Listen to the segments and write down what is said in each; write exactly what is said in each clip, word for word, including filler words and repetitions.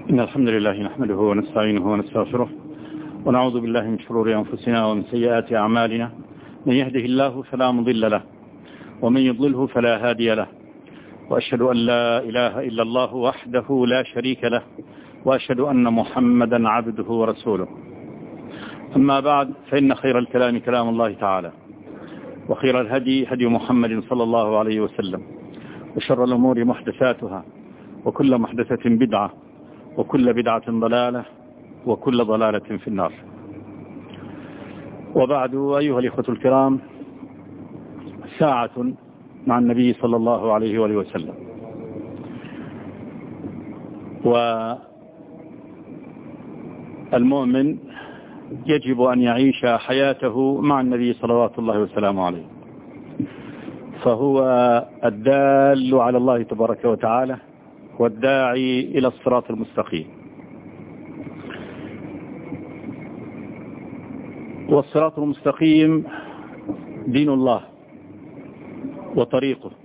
إن الحمد لله نحمده ونستعينه ونستغفره ونعوذ بالله من شرور أنفسنا ومن سيئات أعمالنا. من يهده الله فلا مضل له ومن يضلله فلا هادي له، وأشهد أن لا إله إلا الله وحده لا شريك له، وأشهد أن محمدا عبده ورسوله. أما بعد، فإن خير الكلام كلام الله تعالى، وخير الهدي هدي محمد صلى الله عليه وسلم، وشر الأمور محدثاتها، وكل محدثة بدعة، وكل بدعة ضلالة، وكل ضلالة في النار. وبعد، أيها الإخوة الكرام، ساعة مع النبي صلى الله عليه وآله وسلم، والمؤمن يجب أن يعيش حياته مع النبي صلوات الله وسلامه عليه، فهو الدال على الله تبارك وتعالى والداعي إلى الصراط المستقيم. والصراط المستقيم دين الله وطريقه،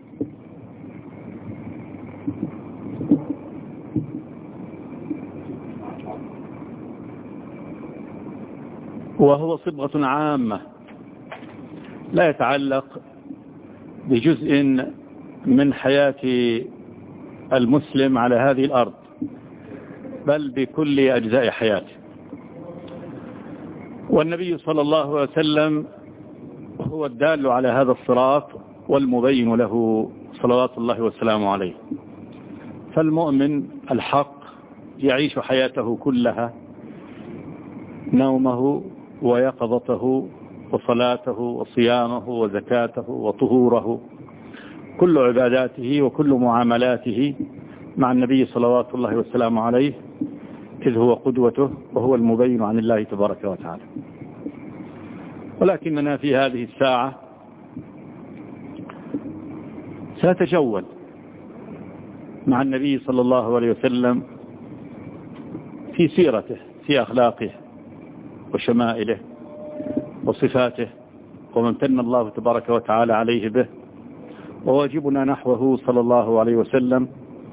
وهو صبغة عامة لا يتعلق بجزء من حياة المسلم على هذه الأرض، بل بكل أجزاء حياته. والنبي صلى الله عليه وسلم هو الدال على هذا الصراط والمبين له صلوات الله وسلامه عليه. فالمؤمن الحق يعيش حياته كلها، نومه ويقظته وصلاته وصيامه وزكاته وطهوره، كل عباداته وكل معاملاته مع النبي صلوات الله وسلامه عليه، إذ هو قدوته وهو المبين عن الله تبارك وتعالى. ولكننا في هذه الساعة سنتجول مع النبي صلى الله عليه وسلم في سيرته، في أخلاقه وشمائله وصفاته، ومن امتن الله تبارك وتعالى عليه به. وواجبنا نحوه صلى الله عليه وسلم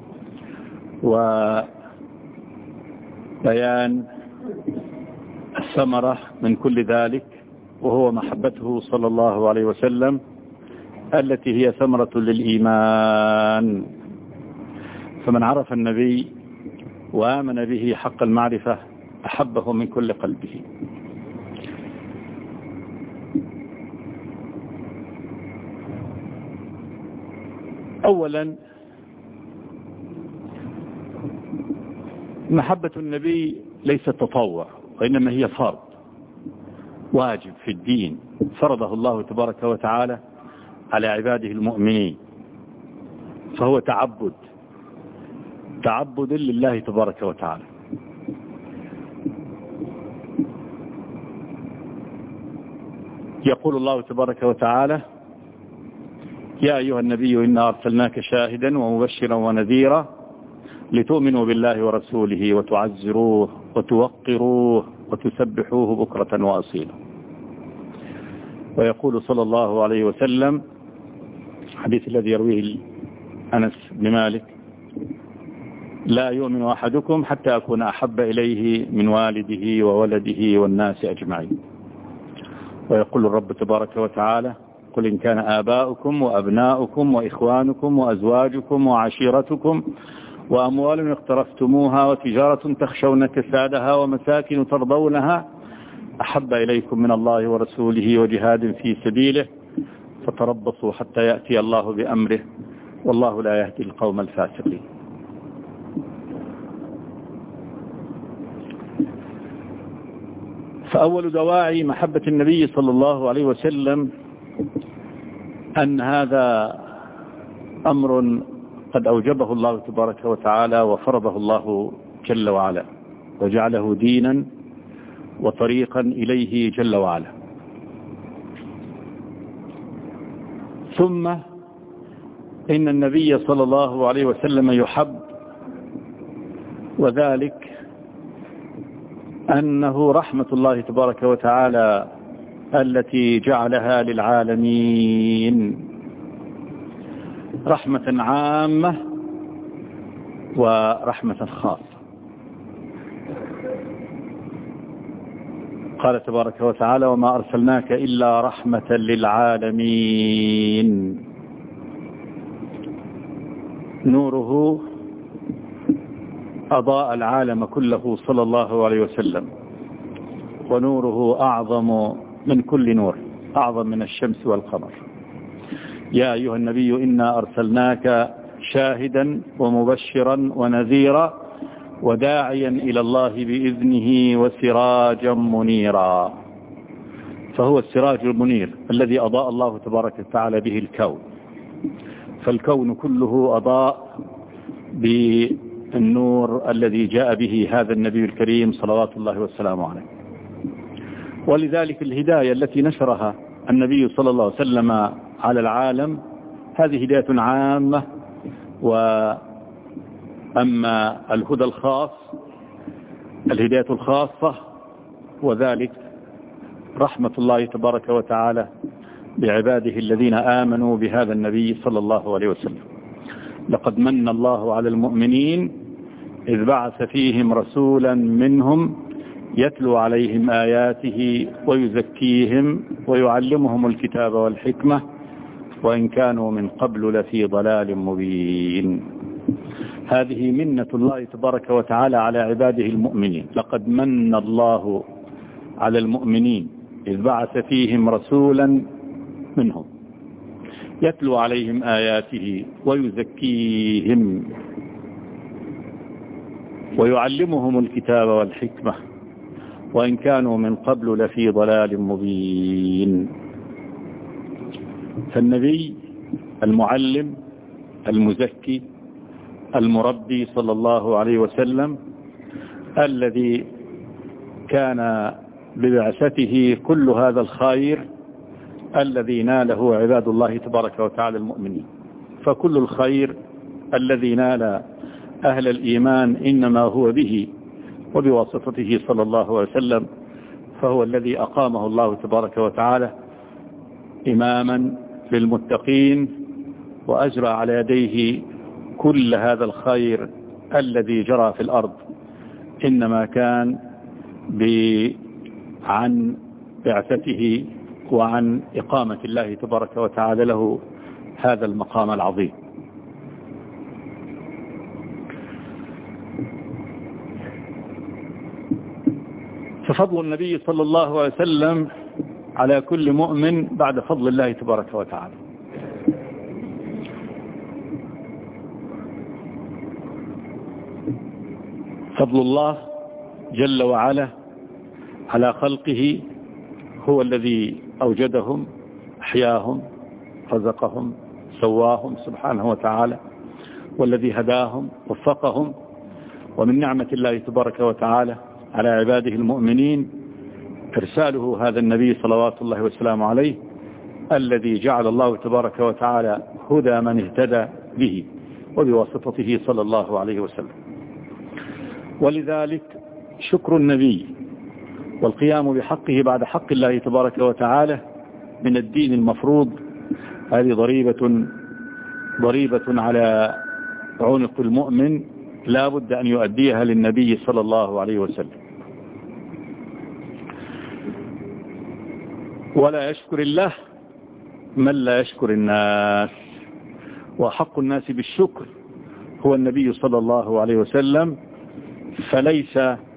وبيان الثمرة من كل ذلك، وهو محبته صلى الله عليه وسلم التي هي ثمرة للإيمان. فمن عرف النبي وآمن به حق المعرفة أحبه من كل قلبه. أولا، محبة النبي ليست تطوع، وإنما هي فرض واجب في الدين، فرضه الله تبارك وتعالى على عباده المؤمنين، فهو تعبد تعبد لله تبارك وتعالى. يقول الله تبارك وتعالى: يا أيها النبي إنا أرسلناك شاهدا ومبشرا ونذيرا لتؤمنوا بالله ورسوله وتعزروه وتوقروه وتسبحوه بكرة وأصيلا. ويقول صلى الله عليه وسلم، حديث الذي يرويه أنس بن مالك: لا يؤمن أحدكم حتى أكون أحب إليه من والده وولده والناس أجمعين. ويقول الرب تبارك وتعالى: قل إن كان آباؤكم وأبناؤكم وإخوانكم وأزواجكم وعشيرتكم وأموال اقترفتموها وتجارة تخشون كسادها ومساكن ترضونها أحب إليكم من الله ورسوله وجهاد في سبيله فتربصوا حتى يأتي الله بأمره والله لا يهدي القوم الفاسقين. فأول دواعي محبة النبي صلى الله عليه وسلم أن هذا أمر قد أوجبه الله تبارك وتعالى وفرضه الله جل وعلا، وجعله دينا وطريقا إليه جل وعلا. ثم إن النبي صلى الله عليه وسلم يحب، وذلك أنه رحمة الله تبارك وتعالى التي جعلها للعالمين، رحمة عامة ورحمة خاصة. قال تبارك وتعالى: وما أرسلناك إلا رحمة للعالمين. نوره أضاء العالم كله صلى الله عليه وسلم، ونوره أعظم من كل نور، أعظم من الشمس والقمر. يا أيها النبي إنا أرسلناك شاهدا ومبشرا ونذيرا وداعيا إلى الله بإذنه وسراجا منيرا. فهو السراج المنير الذي أضاء الله تبارك وتعالى به الكون، فالكون كله أضاء بالنور الذي جاء به هذا النبي الكريم صلوات الله والسلام عليه. ولذلك الهداية التي نشرها النبي صلى الله عليه وسلم على العالم هذه هداية عامة. وأما الهدى الخاص، الهداية الخاصة، وذلك رحمة الله تبارك وتعالى بعباده الذين آمنوا بهذا النبي صلى الله عليه وسلم. لقد من الله على المؤمنين إذ بعث فيهم رسولا منهم يتلو عليهم آياته ويزكيهم ويعلمهم الكتاب والحكمة وإن كانوا من قبل لفي ضلال مبين. هذه منة الله تبارك وتعالى على عباده المؤمنين. لقد من الله على المؤمنين إذ بعث فيهم رسولا منهم يتلو عليهم آياته ويزكيهم ويعلمهم الكتاب والحكمة وإن كانوا من قبل لفي ضلال مبين. فالنبي المعلم المزكي المربي صلى الله عليه وسلم الذي كان ببعثته كل هذا الخير الذي ناله عباد الله تبارك وتعالى المؤمنين. فكل الخير الذي نال أهل الإيمان إنما هو به وبواسطته صلى الله عليه وسلم، فهو الذي أقامه الله تبارك وتعالى إماما للمتقين وأجرى على يديه كل هذا الخير الذي جرى في الأرض، إنما كان عن بعثته وعن إقامة الله تبارك وتعالى له هذا المقام العظيم. ففضل النبي صلى الله عليه وسلم على كل مؤمن بعد فضل الله تبارك وتعالى. فضل الله جل وعلا على خلقه هو الذي أوجدهم، أحياهم، رزقهم، سواهم سبحانه وتعالى، والذي هداهم وفقهم. ومن نعمة الله تبارك وتعالى على عباده المؤمنين إرساله هذا النبي صلوات الله والسلام عليه الذي جعل الله تبارك وتعالى هدى من اهتدى به وبواسطته صلى الله عليه وسلم. ولذلك شكر النبي والقيام بحقه بعد حق الله تبارك وتعالى من الدين المفروض هذه ضريبة ضريبة على عنق المؤمن لا بد أن يؤديها للنبي صلى الله عليه وسلم. ولا يشكر الله من لا يشكر الناس، وحق الناس بالشكر هو النبي صلى الله عليه وسلم. فليس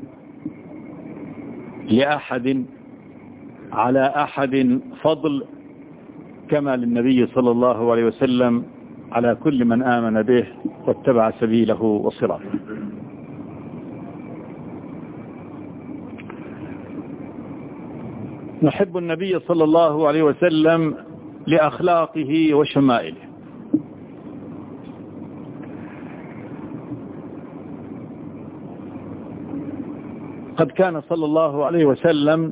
لأحد على أحد فضل كما للنبي صلى الله عليه وسلم على كل من آمن به واتبع سبيله وصراطه. نحب النبي صلى الله عليه وسلم لأخلاقه وشمائله. قد كان صلى الله عليه وسلم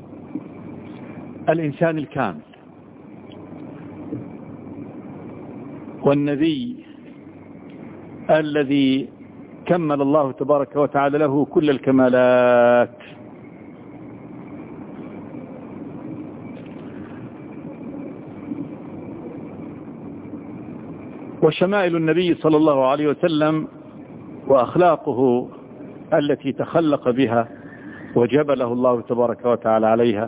الإنسان الكامل، والنبي الذي كمل الله تبارك وتعالى له كل الكمالات. وشمائل النبي صلى الله عليه وسلم وأخلاقه التي تخلق بها وجبله الله تبارك وتعالى عليها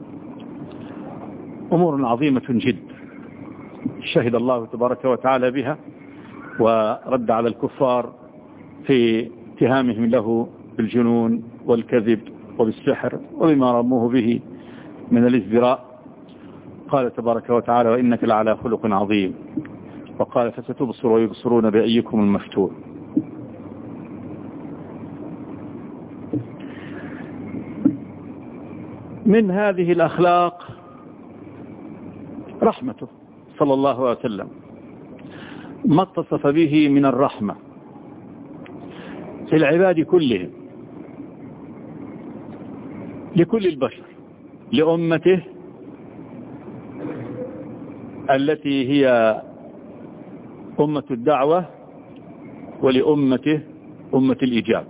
أمور عظيمة جدا شهد الله تبارك وتعالى بها ورد على الكفار في اتهامهم له بالجنون والكذب وبالسحر وبما رموه به من الازدراء. قال تبارك وتعالى وإنك لعلى خلق عظيم، وقال فستبصر ويبصرون بأيكم المفتون. من هذه الأخلاق رحمته صلى الله عليه وسلم، ما اتصف به من الرحمة في العباد كلهم، لكل البشر، لأمته التي هي أمة الدعوة، ولأمته أمة الإجابة.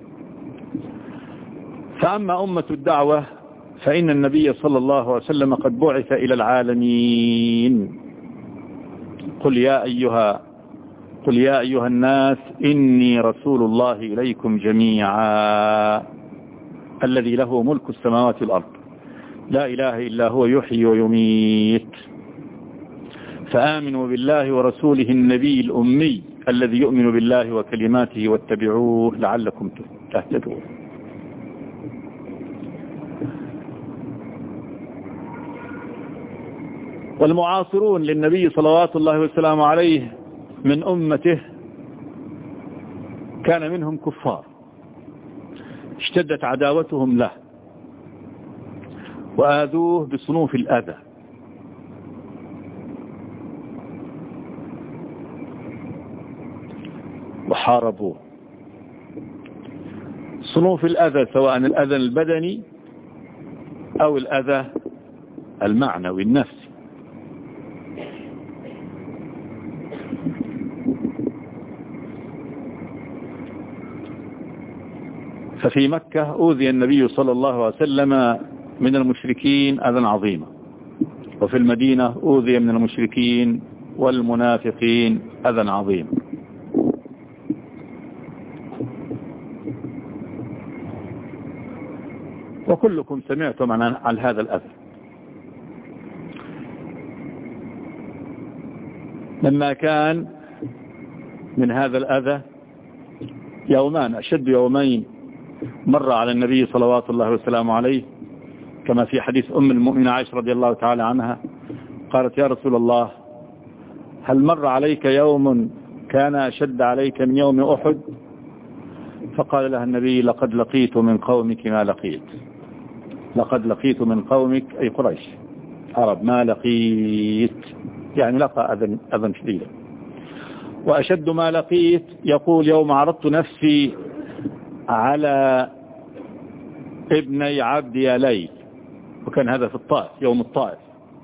فأما أمة الدعوة فإن النبي صلى الله عليه وسلم قد بعث إلى العالمين. قل يا أيها قل يا أيها الناس إني رسول الله إليكم جميعا الذي له ملك السماوات والأرض لا إله إلا هو يحيي ويميت. فآمنوا بالله ورسوله النبي الأمي الذي يؤمن بالله وكلماته واتبعوه لعلكم تهتدون. والمعاصرون للنبي صلوات الله وسلامه عليه من أمته كان منهم كفار اشتدت عداوتهم له وآذوه بصنوف الأذى، وحاربوه صنوف الأذى، سواء الأذى البدني أو الأذى المعنوي النفسي. ففي مكة أوذي النبي صلى الله عليه وسلم من المشركين أذى عظيما، وفي المدينة أوذي من المشركين والمنافقين أذى عظيما. وكلكم سمعتم عن, عن هذا الأذى. لما كان من هذا الأذى يومان، أشد يومين مر على النبي صلوات الله وسلامه عليه، كما في حديث أم المؤمنة عائشة رضي الله تعالى عنها قالت يا رسول الله هل مر عليك يوم كان أشد عليك من يوم أحد؟ فقال لها النبي لقد لقيت من قومك ما لقيت، لقد لقيت من قومك أي قريش عرب ما لقيت، يعني لقى أذى أذى شديدا. وأشد ما لقيت يقول يوم عرضت نفسي على ابني عبد يا ليل، وكان هذا في الطائف يوم الطائف.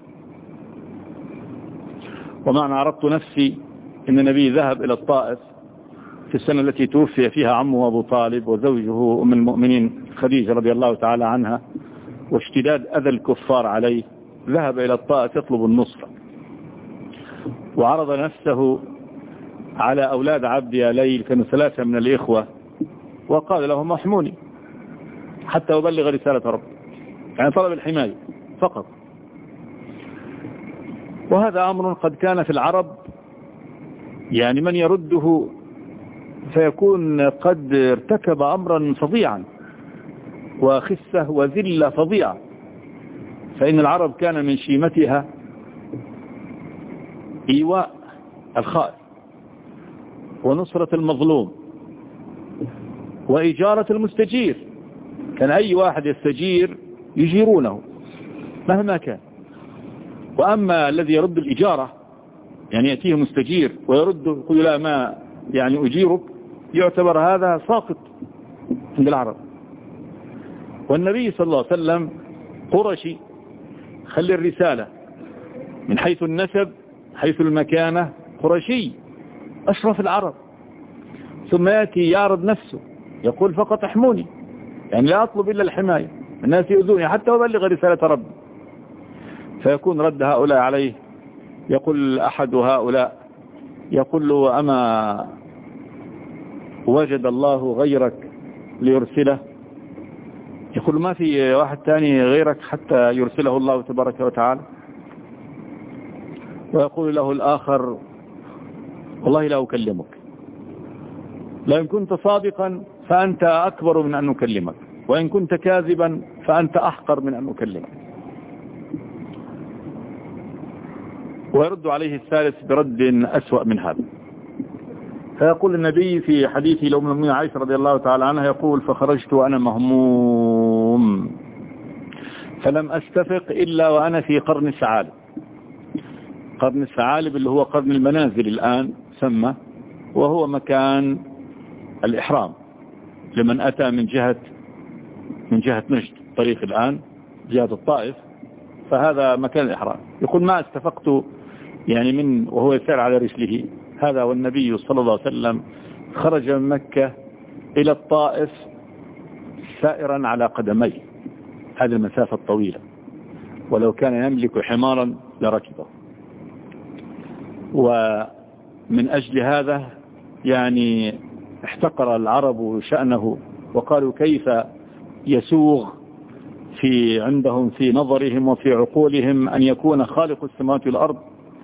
ومعنى عرضت نفسي إن النبي ذهب إلى الطائف في السنة التي توفي فيها عمه أبو طالب وزوجه أم المؤمنين خديجة رضي الله تعالى عنها، واشتداد أذى الكفار عليه، ذهب إلى الطائف يطلب النصرة، وعرض نفسه على أولاد عبد يا ليل، كانوا ثلاثة من الإخوة، وقال لهم احموني حتى أبلغ رسالة رب، يعني طلب الحماية فقط. وهذا أمر قد كان في العرب، يعني من يرده فيكون قد ارتكب أمرا فظيعا وخسة وذلة فظيعة. فإن العرب كان من شيمتها إيواء الخائف ونصرة المظلوم وإجارة المستجير، كان أي واحد يستجير يجيرونه مهما كان. وأما الذي يرد الإجارة، يعني يأتيه مستجير ويرد يقول لا ما يعني أجيرك، يعتبر هذا ساقط عند العرب. والنبي صلى الله عليه وسلم قرشي، خلي الرسالة من حيث النسب حيث المكانة قرشي أشرف العرب، ثم يأتي يعرض نفسه يقول فقط احموني، يعني لا أطلب إلا الحماية، الناس يؤذوني حتى أبلغ رسالة ربي. فيكون رد هؤلاء عليه، يقول أحد هؤلاء يقول له أما وجد الله غيرك ليرسله؟ يقول ما في واحد ثاني غيرك حتى يرسله الله تبارك وتعالى؟ ويقول له الآخر والله لا أكلمك، لئن كنت صادقا فأنت أكبر من أن نكلمك، وإن كنت كاذبا فأنت أحقر من أن نكلمك. ويرد عليه الثالث برد أسوأ من هذا. فيقول النبي في حديثه لأم المؤمنين عائشة رضي الله تعالى عنها، يقول فخرجت وأنا مهموم فلم أستفق إلا وأنا في قرن الثعالب. قرن الثعالب اللي هو قرن المنازل الآن سمى، وهو مكان الإحرام لمن أتى من جهة من جهة نجد، طريق الآن جهة الطائف، فهذا مكان الإحرام. يقول ما استفقت يعني من وهو يسير على رسله هذا، والنبي صلى الله عليه وسلم خرج من مكة إلى الطائف سائرا على قدميه هذه المسافة الطويلة، ولو كان يملك حمارا لركبه. ومن أجل هذا يعني احتقر العرب شأنه، وقالوا كيف يسوغ في عندهم في نظرهم وفي عقولهم أن يكون خالق السماوات والأرض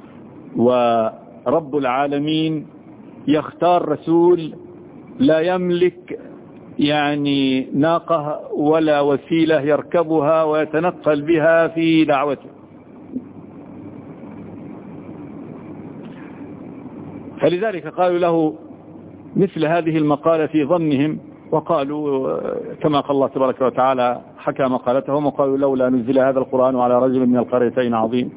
ورب العالمين يختار رسول لا يملك يعني ناقة ولا وسيلة يركبها ويتنقل بها في دعوته. فلذلك قالوا له مثل هذه المقالة في ظنهم، وقالوا كما قال الله تبارك وتعالى حكى مقالتهم، وقالوا لولا نزل هذا القرآن على رجل من القريتين عظيم.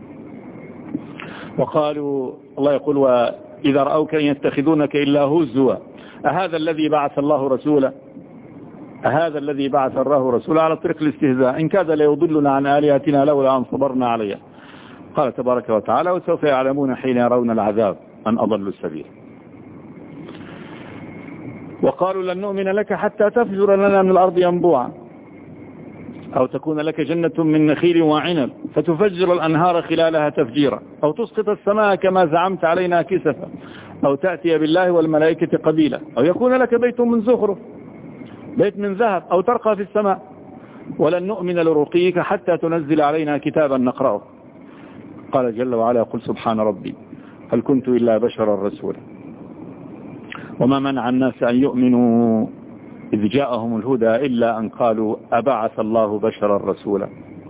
وقالوا الله يقول وإذا رأوك يتخذونك إلا هزوا أهذا الذي بعث الله رسولا أهذا الذي بعث الله رسولا على طريق الاستهزاء إن كاد ليضلنا عن آلهتنا لولا أن صبرنا عليها. قال تبارك وتعالى وسوف يعلمون حين يرون العذاب من أضل السبيل. وقالوا لن نؤمن لك حتى تفجر لنا من الأرض ينبوعا أو تكون لك جنة من نخيل وعنب فتفجر الأنهار خلالها تفجيرا أو تسقط السماء كما زعمت علينا كسفا أو تأتي بالله والملائكة قبيلا أو يكون لك بيت من زخرف بيت من ذهب أو ترقى في السماء ولن نؤمن لرقيك حتى تنزل علينا كتابا نقرأه. قال جل وعلا قل سبحان ربي هل كنت إلا بشرا رسولا وما منع الناس أن يؤمنوا إذ جاءهم الهدى إلا أن قالوا أبعث الله بشرا رسولا.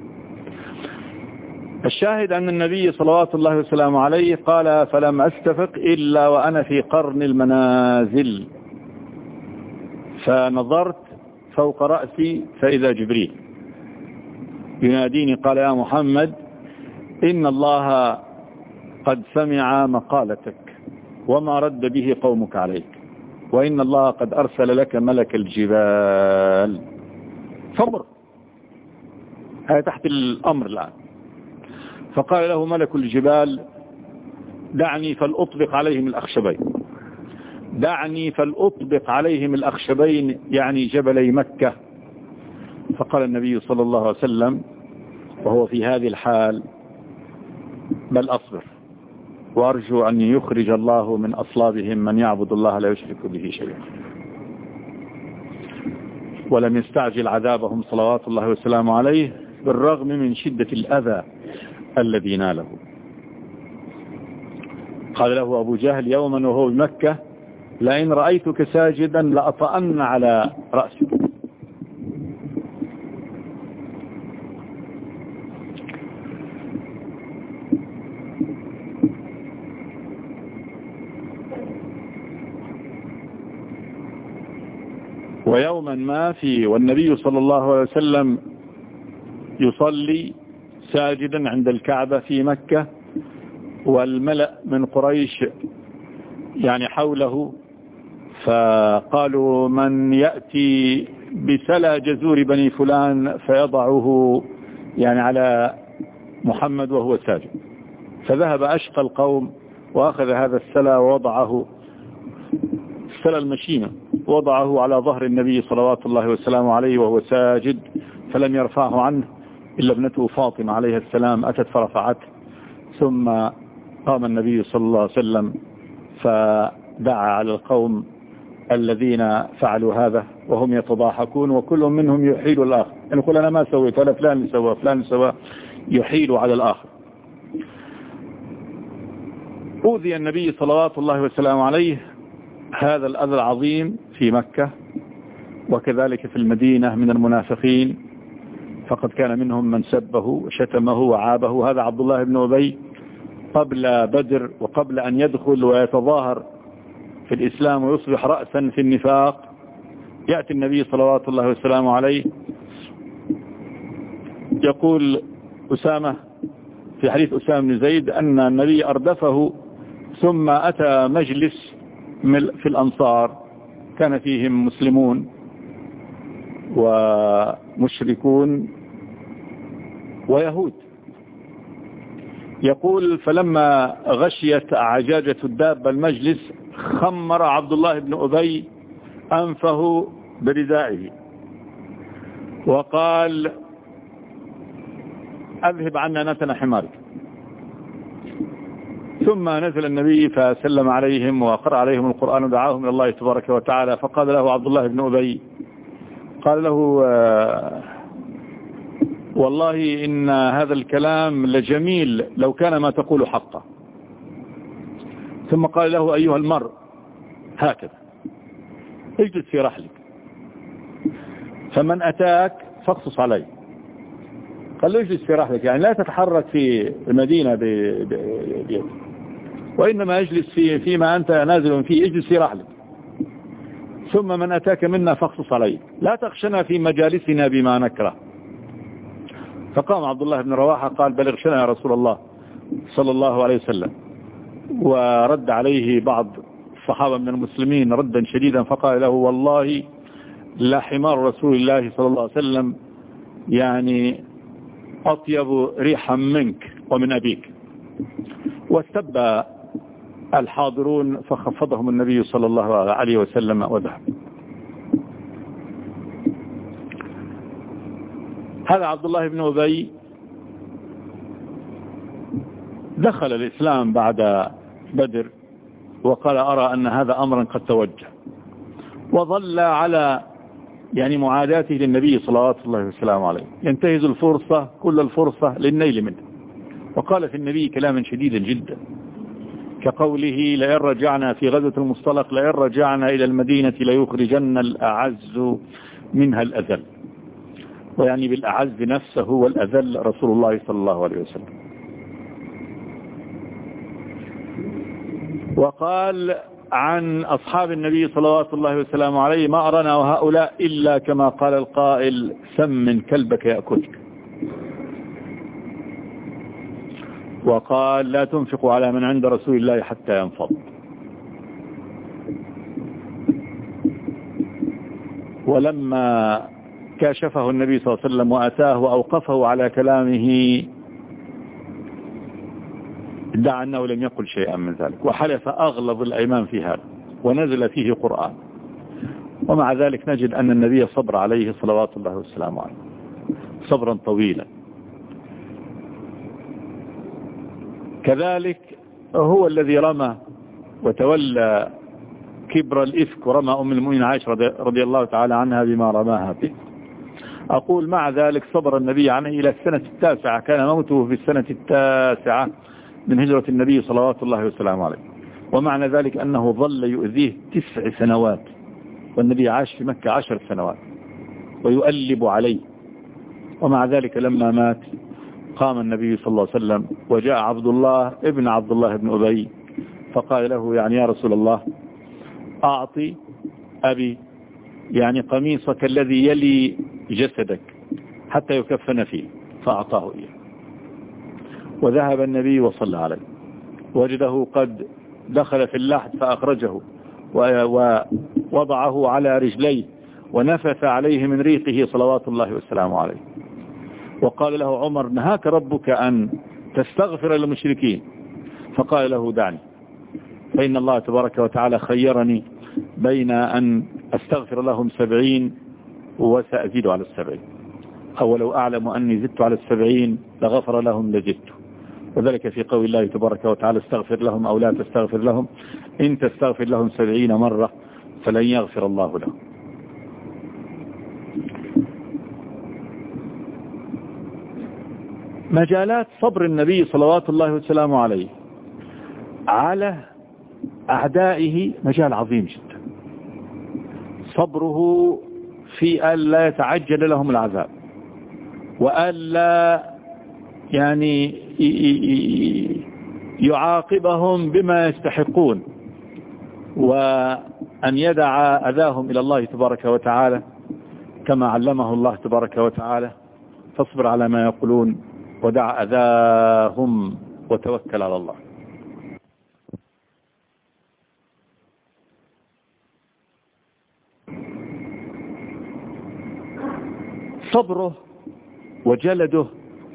الشاهد أن النبي صلوات الله وسلامه عليه قال فلم أستفق إلا وأنا في قرن المنازل فنظرت فوق رأسي فإذا جبريل يناديني قال يا محمد إن الله قد سمع مقالتك وما رد به قومك عليك وإن الله قد أرسل لك ملك الجبال فمر. هذا تحت الأمر الآن. فقال له ملك الجبال دعني فلأطبق عليهم الأخشبين دعني فلأطبق عليهم الأخشبين يعني جبلي مكة. فقال النبي صلى الله عليه وسلم وهو في هذه الحال بل أصبر وأرجو أن يخرج الله من أصلابهم من يعبد الله لا يشرك به شيئا. ولم يستعجل عذابهم صلوات الله وسلامه عليه بالرغم من شدة الأذى الذي ناله. قال له أبو جهل يوما وهو بمكة لئن رأيتك ساجدا لأطأن على رأسك. ويوما ما في والنبي صلى الله عليه وسلم يصلي ساجدا عند الكعبة في مكة والملأ من قريش يعني حوله فقالوا من يأتي بسلا جزور بني فلان فيضعه يعني على محمد وهو ساجد. فذهب أشقى القوم وأخذ هذا السلا ووضعه السلا المشيمة وضعه على ظهر النبي صلوات الله وسلامه عليه وهو ساجد فلم يرفعه عنه إلا ابنته فاطمة عليه السلام أتت فرفعته. ثم قام النبي صلى الله عليه وسلم فدعا على القوم الذين فعلوا هذا وهم يتضاحكون، وكل منهم يحيل الآخر، يعني يقول أنا ما سويت ولا فلان اللي سوى فلان اللي سوى، يحيل على الآخر. أوذي النبي صلوات الله وسلامه عليه هذا الأذى العظيم في مكة وكذلك في المدينة من المنافقين، فقد كان منهم من سبه وشتمه وعابه. هذا عبد الله بن أبي قبل بدر وقبل أن يدخل ويتظاهر في الإسلام ويصبح رأسا في النفاق، يأتي النبي صلوات الله وسلامه عليه يقول أسامة في حديث أسامة بن زيد أن النبي أردفه ثم أتى مجلس في الأنصار كان فيهم مسلمون ومشركون ويهود، يقول فلما غشيت عجاجة الدابة المجلس خمر عبد الله بن أبي أنفه بردائه وقال أذهب عنا نتن حمارك. ثم نزل النبي فسلم عليهم وقرأ عليهم القرآن ودعاهم إلى الله تبارك وتعالى، فقال له عبد الله بن أبي قال له والله إن هذا الكلام لجميل لو كان ما تقول حقا. ثم قال له أيها المرء هكذا اجلس في رحلك، فمن أتاك فاقصص عليه. قال له اجلس في رحلك، يعني لا تتحرك في المدينة بيدك، وإنما اجلس في فيما أنت نازل فيه، اجلس في رحلك. ثم من أتاك منا فاقصص عليه، لا تخشنا في مجالسنا بما نكره. فقام عبد الله بن رواحة قال بل اغشنا يا رسول الله صلى الله عليه وسلم. ورد عليه بعض الصحابة من المسلمين ردا شديدا فقال له والله لا حمار رسول الله صلى الله عليه وسلم يعني أطيب ريحا منك ومن أبيك. واستبى الحاضرون فخفضهم النبي صلى الله عليه وسلم وذهب. هذا عبد الله بن أبي دخل الإسلام بعد بدر وقال أرى أن هذا أمرا قد توجه، وظل على يعني معاداته للنبي صلوات الله وسلامه عليه، ينتهز الفرصة كل الفرصة للنيل منه. وقال في النبي كلاما شديدا جدا كقوله لئن رجعنا في غزوة المصطلق لئن رجعنا إلى المدينة ليخرجن الأعز منها الأذل، ويعني بالأعز نفسه والأذل رسول الله صلى الله عليه وسلم. وقال عن أصحاب النبي صلوات الله وسلامه عليه ما أرانا وهؤلاء إلا كما قال القائل سم كلبك يأكلك. وقال لا تنفقوا على من عند رسول الله حتى ينفض. ولما كاشفه النبي صلى الله عليه وسلم وأتاه وأوقفه على كلامه ادعى أنه لم يقل شيئا من ذلك، وحلف أغلظ الأيمان في هذا، ونزل فيه قرآن. ومع ذلك نجد أن النبي صبر عليه صلوات الله وسلامه عليه صبرا طويلا. كذلك هو الذي رمى وتولى كبر الإفك ورمى أم المؤمنين عائشة رضي الله تعالى عنها بما رماها به. أقول مع ذلك صبر النبي عنه إلى السنة التاسعة، كان موته في السنة التاسعة من هجرة النبي صلوات الله وسلامه عليه. ومعنى ذلك أنه ظل يؤذيه تسع سنوات، والنبي عاش في مكة عشر سنوات ويؤلب عليه. ومع ذلك لما مات قام النبي صلى الله عليه وسلم وجاء عبد الله ابن عبد الله بن أبي فقال له يعني يا رسول الله أعطي أبي يعني قميصك الذي يلي جسدك حتى يكفن فيه، فأعطاه إياه. وذهب النبي وصلى عليه، وجده قد دخل في اللحد فأخرجه ووضعه على رجليه ونفث عليه من ريقه صلوات الله والسلام عليه. وقال له عمر نهاك ربك أن تستغفر للمشركين، فقال له دعني فإن الله تبارك وتعالى خيرني بين أن أستغفر لهم سبعين وسأزيد على السبعين، أو لو أعلم أني زدت على السبعين لغفر لهم لزدت. وذلك في قول الله تبارك وتعالى استغفر لهم أو لا تستغفر لهم إن تستغفر لهم سبعين مرة فلن يغفر الله له. مجالات صبر النبي صلوات الله وسلامه عليه على أعدائه مجال عظيم جدا. صبره في ألا يتعجل لهم العذاب، وألا يعني يعاقبهم بما يستحقون، وأن يدع أذاهم إلى الله تبارك وتعالى كما علمه الله تبارك وتعالى: فاصبر على ما يقولون ودع أذاهم وتوكل على الله. صبره وجلده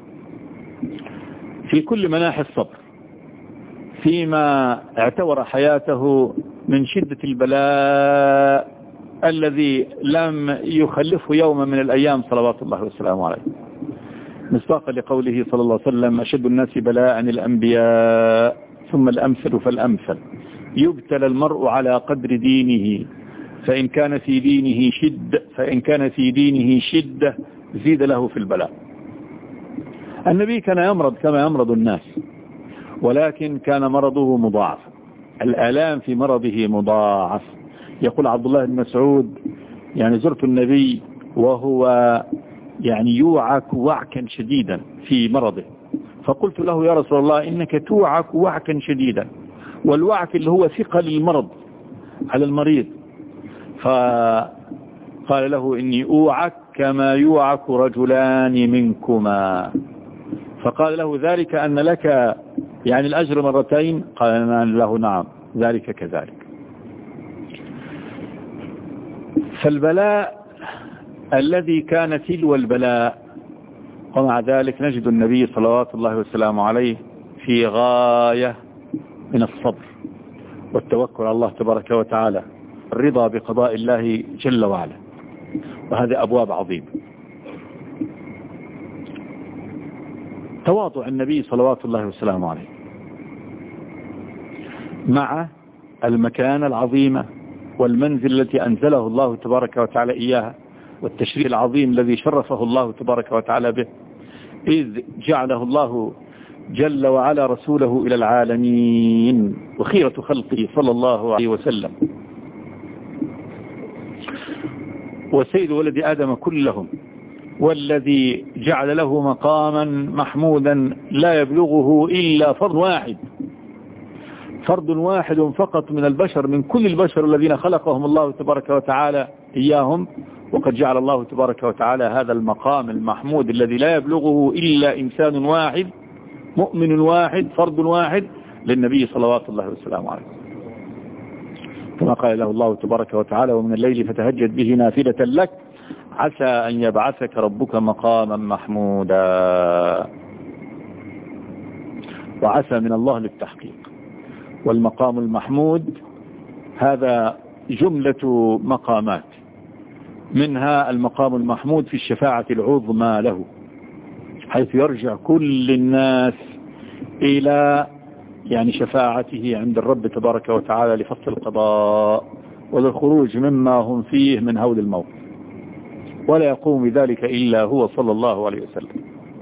في كل مناحي الصبر، فيما اعتبر حياته من شدة البلاء الذي لم يخلفه يوما من الأيام صلوات الله وسلامه عليه، مصداقا لقوله صلى الله عليه وسلم: أشد الناس بلاء الأنبياء ثم الأمثل فالأمثل، يبتلى المرء على قدر دينه، فإن كان في دينه شدة فإن كان في دينه شدة زيد له في البلاء. النبي كان يمرض كما يمرض الناس، ولكن كان مرضه مضاعف، الآلام في مرضه مضاعف. يقول عبد الله بن مسعود: يعني زرت النبي وهو يعني يوعك وعكا شديدا في مرضه، فقلت له: يا رسول الله، إنك توعك وعكا شديدا، والوعك اللي هو ثقل المرض على المريض. فقال له: إني أوعك كما يوعك رجلان منكما. فقال له: ذلك أن لك يعني الأجر مرتين؟ قال له: نعم، ذلك كذلك. فالبلاء الذي كان تلو البلاء، ومع ذلك نجد النبي صلوات الله وسلامه عليه في غاية من الصبر والتوكل على الله تبارك وتعالى، الرضا بقضاء الله جل وعلا، وهذه أبواب عظيمة. تواضع النبي صلوات الله وسلامه عليه مع المكانة العظيمة والمنزل التي أنزله الله تبارك وتعالى إياها، والتشريع العظيم الذي شرفه الله تبارك وتعالى به، إذ جعله الله جل وعلا رسوله إلى العالمين وخيرة خلقه صلى الله عليه وسلم، وسيد ولد آدم كلهم، والذي جعل له مقاما محمودا لا يبلغه إلا فرد واحد، فرد واحد فقط من البشر، من كل البشر الذين خلقهم الله تبارك وتعالى إياهم. وقد جعل الله تبارك وتعالى هذا المقام المحمود الذي لا يبلغه إلا إنسان واحد، مؤمن واحد، فرد واحد، للنبي صلوات الله وسلامه عليه، كما قال له الله تبارك وتعالى: ومن الليل فتهجد به نافلة لك عسى أن يبعثك ربك مقاما محمودا. وعسى من الله للتحقيق، والمقام المحمود هذا جملة مقامات، منها المقام المحمود في الشفاعة العظمى له، حيث يرجع كل الناس إلى يعني شفاعته عند الرب تبارك وتعالى لفصل القضاء وللخروج مما هم فيه من هول الموت، ولا يقوم بذلك إلا هو صلى الله عليه وسلم.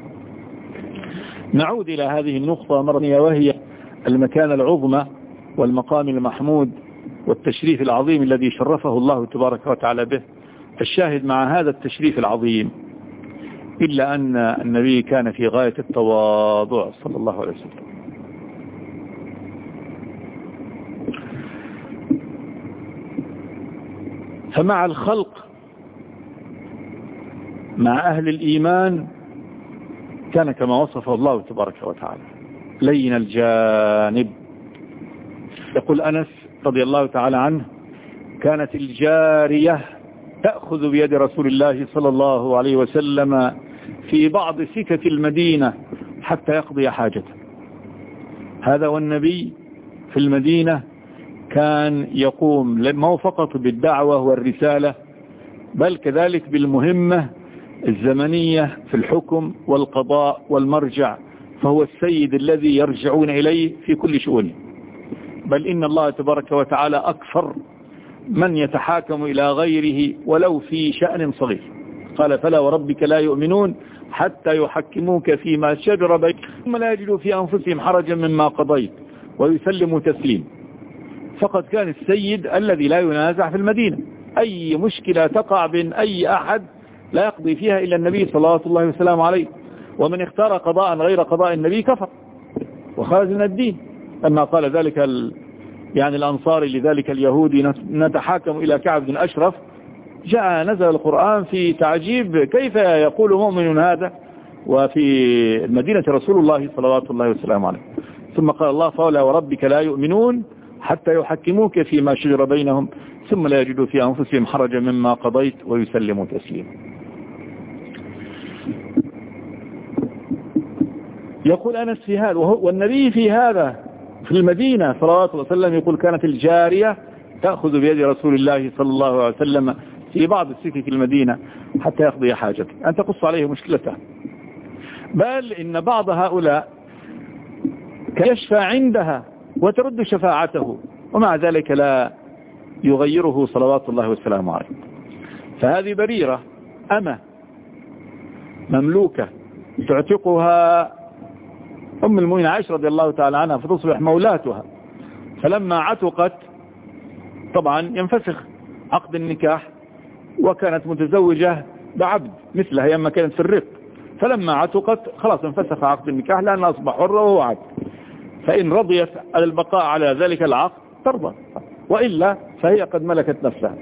نعود إلى هذه النقطة مرة، وهي المكانة العظمى والمقام المحمود والتشريف العظيم الذي شرفه الله تبارك وتعالى به. الشاهد مع هذا التشريف العظيم إلا أن النبي كان في غاية التواضع صلى الله عليه وسلم. فمع الخلق، مع أهل الإيمان، كان كما وصفه الله تبارك وتعالى لين الجانب. يقول أنس رضي الله تعالى عنه: كانت الجارية تأخذ بيد رسول الله صلى الله عليه وسلم في بعض سكك المدينة حتى يقضي حاجته. هذا والنبي في المدينة كان يقوم ما فقط بالدعوة والرسالة، بل كذلك بالمهمة الزمنية في الحكم والقضاء والمرجع، فهو السيد الذي يرجعون إليه في كل شؤونه. بل إن الله تبارك وتعالى أكثر من يتحاكم إلى غيره ولو في شأن صغير. قال فلا وربك لا يؤمنون حتى يحكموك فيما شجر بينهم ثم لا يجدوا في أنفسهم حرجا مما قضيت ويسلموا تسليم. فقد كان السيد الذي لا ينازع في المدينة، أي مشكلة تقع بين أي أحد لا يقضي فيها إلا النبي صلى الله عليه وسلم عليه، ومن اختار قضاء غير قضاء النبي كفر وخرج من الدين. لما قال ذلك ال... يعني الأنصاري لذلك اليهودي نتحاكم إلى كعب بن أشرف، جاء نزل القرآن في تعجيب كيف يقول مؤمن هذا وفي مدينة رسول الله صلوات الله وسلامه عليه. ثم قال الله فولا وربك لا يؤمنون حتى يحكموك فيما شجر بينهم ثم لا يجدوا في أنفسهم حرجا مما قضيت ويسلموا تسليما. يقول أنس في هذا، والنبي في هذا في المدينة صلوات الله وسلم يقول كانت الجارية تأخذ بيد رسول الله صلى الله عليه وسلم في بعض السكك المدينة حتى يقضي حاجته أن تقص عليه مشكلته، بل إن بعض هؤلاء يشفى عندها وترد شفاعته ومع ذلك لا يغيره صلوات الله وسلامه عليه. فهذه بريرة أمة مملوكة تعتقها أم المؤمنين عائشة رضي الله تعالى عنها فتصبح مولاتها. فلما عتقت طبعا ينفسخ عقد النكاح، وكانت متزوجة بعبد مثلها يما كانت في الرق، فلما عتقت خلاص انفسخ عقد النكاح لأن أصبح حرة وهو عبد، فإن رضيت البقاء على ذلك العقد ترضى، وإلا فهي قد ملكت نفسها.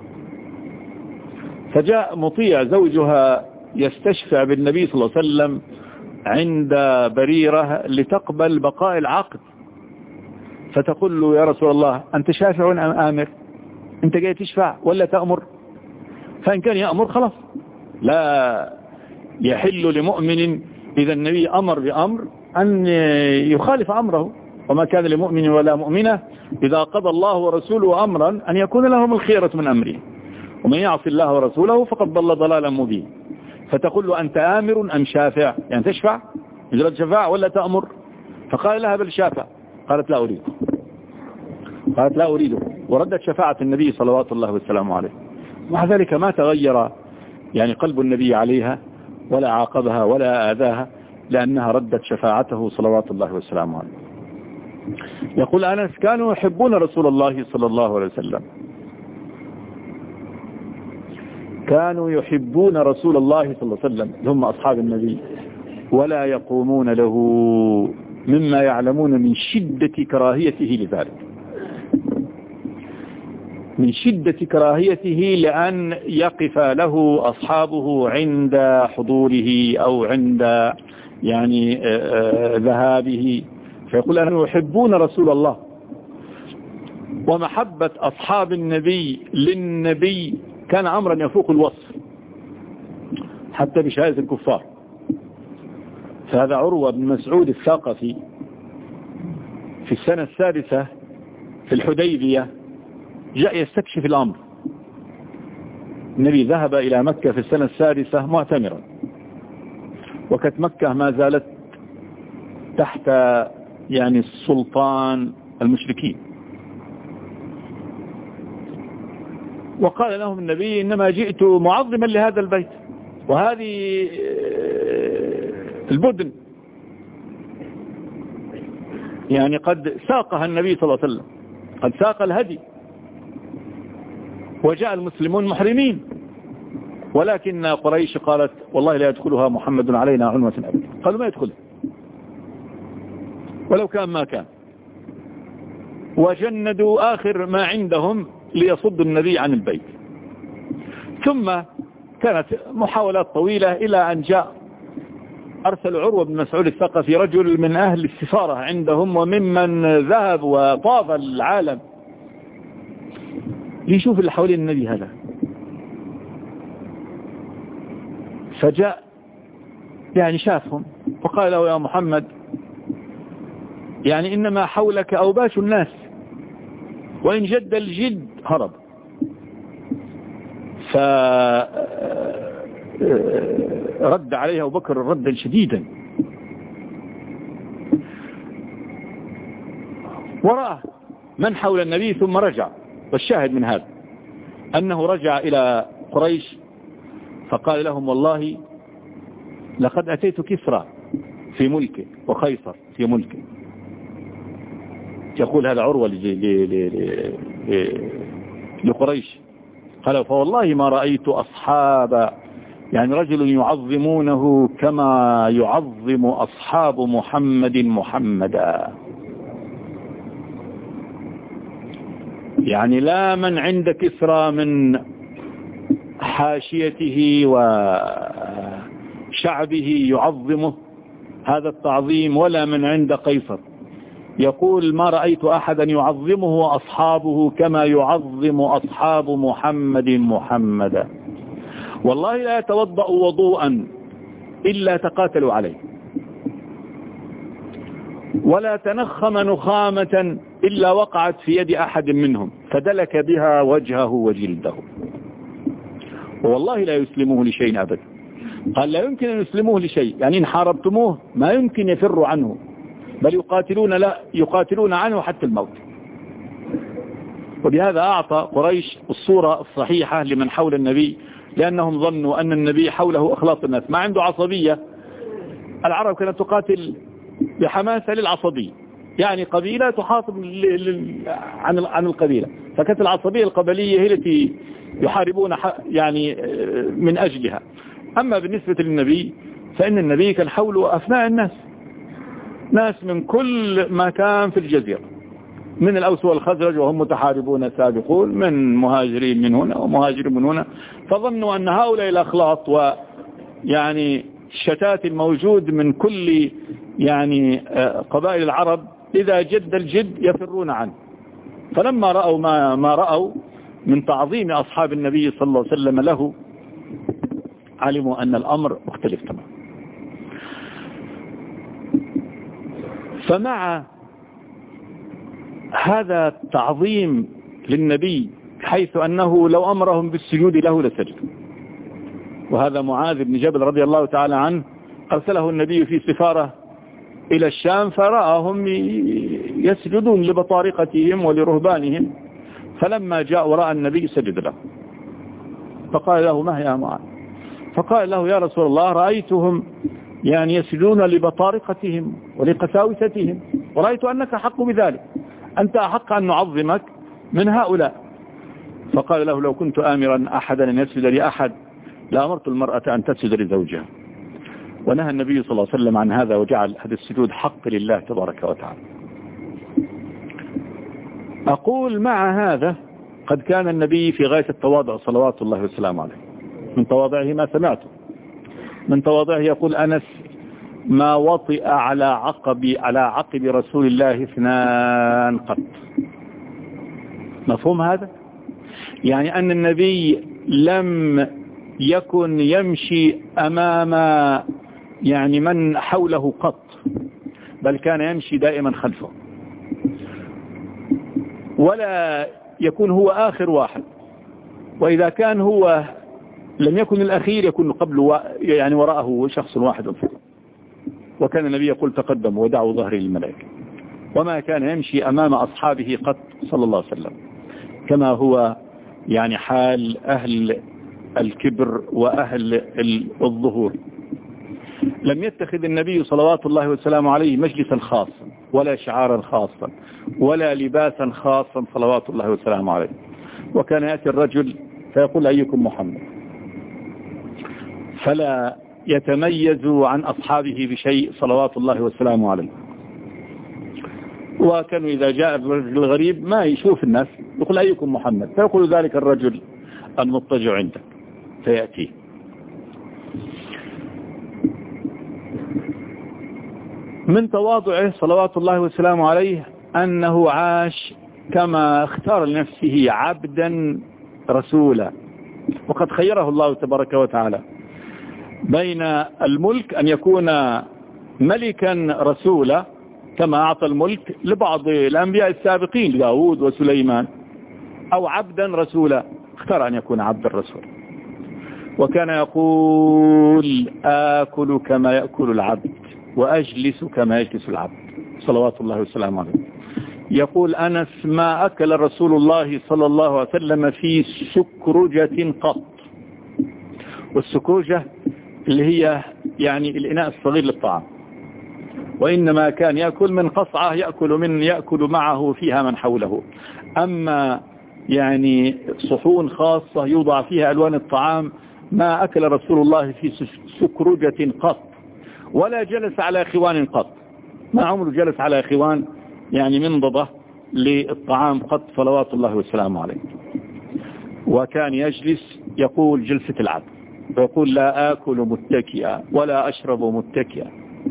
فجاء مطيع زوجها يستشفع بالنبي صلى الله عليه وسلم عند بريرة لتقبل بقاء العقد، فتقول له يا رسول الله أنت شافع أم آمر؟ أنت جاي تشفع ولا تأمر؟ فإن كان يأمر خلاص لا يحل لمؤمن إذا النبي أمر بأمر أن يخالف أمره، وما كان لمؤمن ولا مؤمنة إذا قضى الله ورسوله أمرا أن يكون لهم الخيرة من أمره، ومن يعصي الله ورسوله فقد ضل ضلالا مبين. فتقول له أنت آمر أم شافع؟ يعني تشفع مجرد شفاعة ولا تأمر؟ فقال لها بل شافع. قالت لا أريد، قالت لا أريد، وردت شفاعة النبي صلوات الله وسلامه عليه. مع ذلك ما تغير يعني قلب النبي عليها ولا عاقبها ولا آذاها، لأنها ردت شفاعته صلوات الله وسلامه عليه. يقول أنس كانوا يحبون رسول الله صلى الله عليه وسلم، كانوا يحبون رسول الله صلى الله عليه وسلم هم أصحاب النبي، ولا يقومون له مما يعلمون من شدة كراهيته لذلك، من شدة كراهيته لأن يقف له أصحابه عند حضوره أو عند يعني ذهابه. فيقول أنهم يحبون رسول الله، ومحبة أصحاب النبي للنبي كان أمرا يفوق الوصف حتى بشهادة الكفار. فهذا عروة بن مسعود الثقفي في السنة السادسة في الحديبية جاء يستكشف الأمر. النبي ذهب إلى مكة في السنة السادسة معتمرا، وكانت مكة ما زالت تحت يعني السلطان المشركين. وقال لهم النبي إنما جئت معظما لهذا البيت، وهذه البدن يعني قد ساقها النبي صلى الله عليه وسلم، قد ساق الهدي، وجاء المسلمون محرمين، ولكن قريش قالت والله لا يدخلها محمد علينا عنوة أبدا. قالوا ما يدخل ولو كان ما كان، وجندوا آخر ما عندهم ليصدوا النبي عن البيت. ثم كانت محاولات طويلة إلى أن جاء أرسل عروة بن مسعود الثقفي رجل من أهل السفارة عندهم وممن ذهب وطاف العالم ليشوف اللي حوالين النبي هذا. فجاء يعني شافهم وقال له يا محمد يعني إنما حولك أوباش الناس، وإن جد الجد هرب. فرد عليه أبو بكر ردا شديدا، ورأى من حول النبي ثم رجع. والشاهد من هذا أنه رجع إلى قريش فقال لهم والله لقد أتيت كسرى في ملكه وقيصر في ملكه. يقول هذا عروة لقريش قال فوالله ما رأيت أصحاب يعني رجل يعظمونه كما يعظم أصحاب محمد محمدا. يعني لا من عند كسرى من حاشيته وشعبه يعظمه هذا التعظيم ولا من عند قيصر. يقول ما رأيت أحدا يعظمه أصحابه كما يعظم أصحاب محمد محمدا. والله لا يتوضأ وضوءا إلا تقاتلوا عليه ولا تنخم نخامة إلا وقعت في يد أحد منهم فدلك بها وجهه وجلده. والله لا يسلموه لشيء أبدا. قال لا يمكن أن يسلموه لشيء يعني إن حاربتموه ما يمكن يفروا عنه بل يقاتلون لا يقاتلون عنه حتى الموت. وبهذا أعطى قريش الصورة الصحيحة لمن حول النبي لأنهم ظنوا أن النبي حوله أخلاط الناس ما عنده عصبية. العرب كانت تقاتل بحماسة للعصبية يعني قبيلة تحاطب عن عن القبيلة فكانت العصبية القبلية هي التي يحاربون يعني من أجلها. أما بالنسبة للنبي فإن النبي كان حوله أفناء الناس ناس من كل مكان في الجزيرة من الأوس والخزرج وهم متحاربون سابقون من مهاجرين من هنا ومهاجرين من هنا فظنوا أن هؤلاء الأخلاط ويعني الشتات الموجود من كل يعني قبائل العرب إذا جد الجد يفرون عنه. فلما رأوا ما, ما رأوا من تعظيم أصحاب النبي صلى الله عليه وسلم له علموا أن الأمر مختلف تماما. فمع هذا التعظيم للنبي حيث أنه لو أمرهم بالسجود له لسجد. وهذا معاذ بن جبل رضي الله تعالى عنه أرسله النبي في سفارة إلى الشام فرآهم يسجدون لبطارقتهم ولرهبانهم فلما جاء ورأى النبي سجد له فقال له ما يا معاذ فقال له يا رسول الله رأيتهم يعني يسجدون لبطارقتهم ولقساوستهم ورأيت أنك أحق بذلك أنت أحق أن نعظمك من هؤلاء. فقال له لو كنت آمرا أحدا أن يسجد لأحد لأمرت المرأة أن تسجد لزوجها. ونهى النبي صلى الله عليه وسلم عن هذا وجعل هذا السجود حق لله تبارك وتعالى. أقول مع هذا قد كان النبي في غاية التواضع صلوات الله وسلامه عليه. من تواضعه ما سمعته من تواضعه يقول أنس ما وطئ على عقب على عقب رسول الله اثنان قط. مفهوم هذا؟ يعني أن النبي لم يكن يمشي أمام يعني من حوله قط بل كان يمشي دائما خلفه ولا يكون هو آخر واحد وإذا كان هو لم يكن الأخير يكون قبل يعني وراءه شخص واحد فقط. وكان النبي يقول تقدموا ودعوا ظهري للملائكة وما كان يمشي أمام أصحابه قط صلى الله عليه وسلم كما هو يعني حال أهل الكبر وأهل الظهور. لم يتخذ النبي صلوات الله وسلامه عليه مجلسا خاصا ولا شعارا خاصا ولا لباسا خاصا صلوات الله وسلامه عليه. وكان يأتي الرجل فيقول أيكم محمد فلا يتميز عن أصحابه بشيء صلوات الله وسلامه عليه. وكانوا إذا جاء الرجل الغريب ما يشوف الناس يقول أيكم محمد فيقول ذلك الرجل المضطجع عندك فيأتيه. من تواضعه صلوات الله وسلامه عليه أنه عاش كما اختار لنفسه عبدا رسولا. وقد خيره الله تبارك وتعالى بين الملك أن يكون ملكا رسولا كما أعطى الملك لبعض الأنبياء السابقين داود وسليمان أو عبدا رسولا اختار أن يكون عبد الرسول. وكان يقول آكل كما يأكل العبد وأجلس كما يجلس العبد صلوات الله وسلامه عليه. يقول أنس ما أكل رسول الله صلى الله عليه وسلم في سكرجة قط. والسكرجة اللي هي يعني الإناء الصغير للطعام، وإنما كان يأكل من قصعة يأكل من يأكل معه فيها من حوله. أما يعني صحون خاصة يوضع فيها ألوان الطعام ما أكل رسول الله في سكرجة قط، ولا جلس على خوان قط، ما عمره جلس على خوان يعني منضبة للطعام قط صلوات الله والسلام عليه. وكان يجلس يقول جلسة العبد، ويقول لا آكل متكئا ولا أشرب متكئا،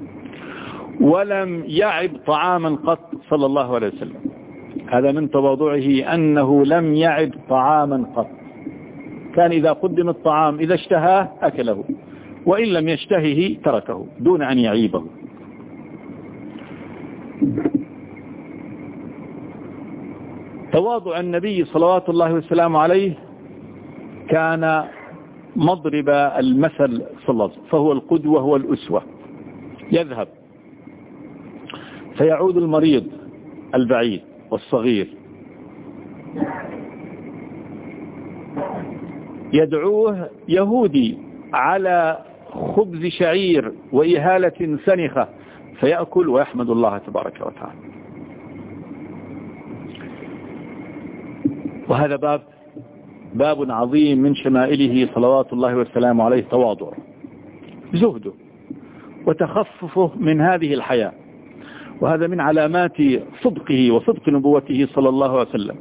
ولم يعب طعاما قط صلى الله عليه وسلم. هذا من تواضعه أنه لم يعب طعاما قط، كان إذا قدم الطعام إذا اشتهاه أكله، وإن لم يشتهه تركه دون أن يعيبه. تواضع النبي صلوات الله والسلام عليه كان مضرب المثل صلى الله عليه وسلم، فهو القدوة هو الأسوة. يذهب فيعود المريض البعيد والصغير يدعوه يهودي على خبز شعير وإهالة سنخة فيأكل ويحمد الله تبارك وتعالى. وهذا باب باب عظيم من شمائله صلوات الله والسلام عليه، تواضع، زهده وتخففه من هذه الحياة. وهذا من علامات صدقه وصدق نبوته صلى الله عليه وسلم.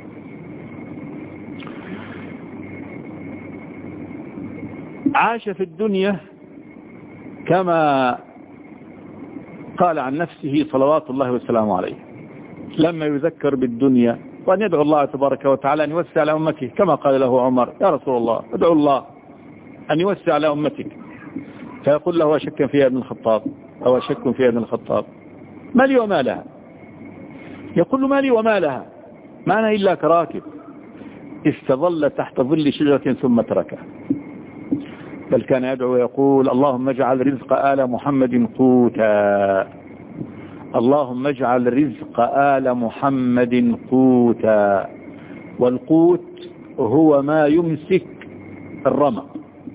عاش في الدنيا كما قال عن نفسه صلوات الله والسلام عليه، لما يذكر بالدنيا وأن يدعو الله تبارك وتعالى أن يوسع على أمته، كما قال له عمر يا رسول الله ادعو الله أن يوسع على أمتك، فيقول له أشك فيها ابن الخطاب أو أشك فيها ابن الخطاب ما لي وما لها، يقول له ما لي وما لها، ما أنا إلا كراكب استظل تحت ظل شجرة ثم تركها. بل كان يدعو ويقول اللهم اجعل رزق آل محمد قوتا، اللهم اجعل رزق آل محمد قوتا. والقوت هو ما يمسك الرمق،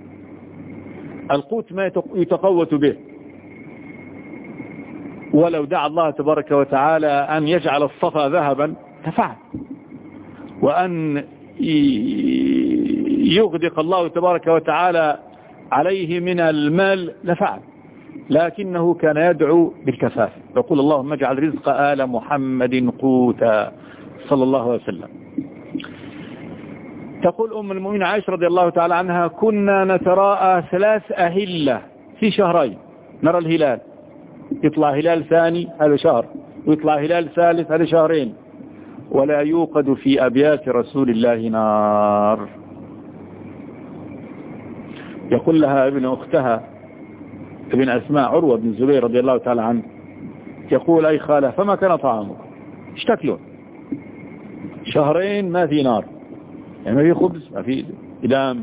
القوت ما يتقوت به. ولو دعا الله تبارك وتعالى أن يجعل الصفا ذهبا لفعل، وأن يغدق الله تبارك وتعالى عليه من المال لفعل، لكنه كان يدعو بالكفاف، يقول اللهم اجعل رزق آل محمد قوتا صلى الله عليه وسلم. تقول أم المؤمنين عائشة رضي الله تعالى عنها كنا نتراءى ثلاث أهلة في شهرين، نرى الهلال، يطلع هلال ثاني هذا شهر، ويطلع هلال ثالث هذا شهرين، ولا يوقد في أبيات رسول الله نار. يقول لها ابن أختها ابن أسماء عروة بن الزبير رضي الله تعالى عنه، يقول أي خالة فما كان طعامك؟ ايش تاكلون؟ شهرين ما في نار، يعني ما في خبز ما في إدام.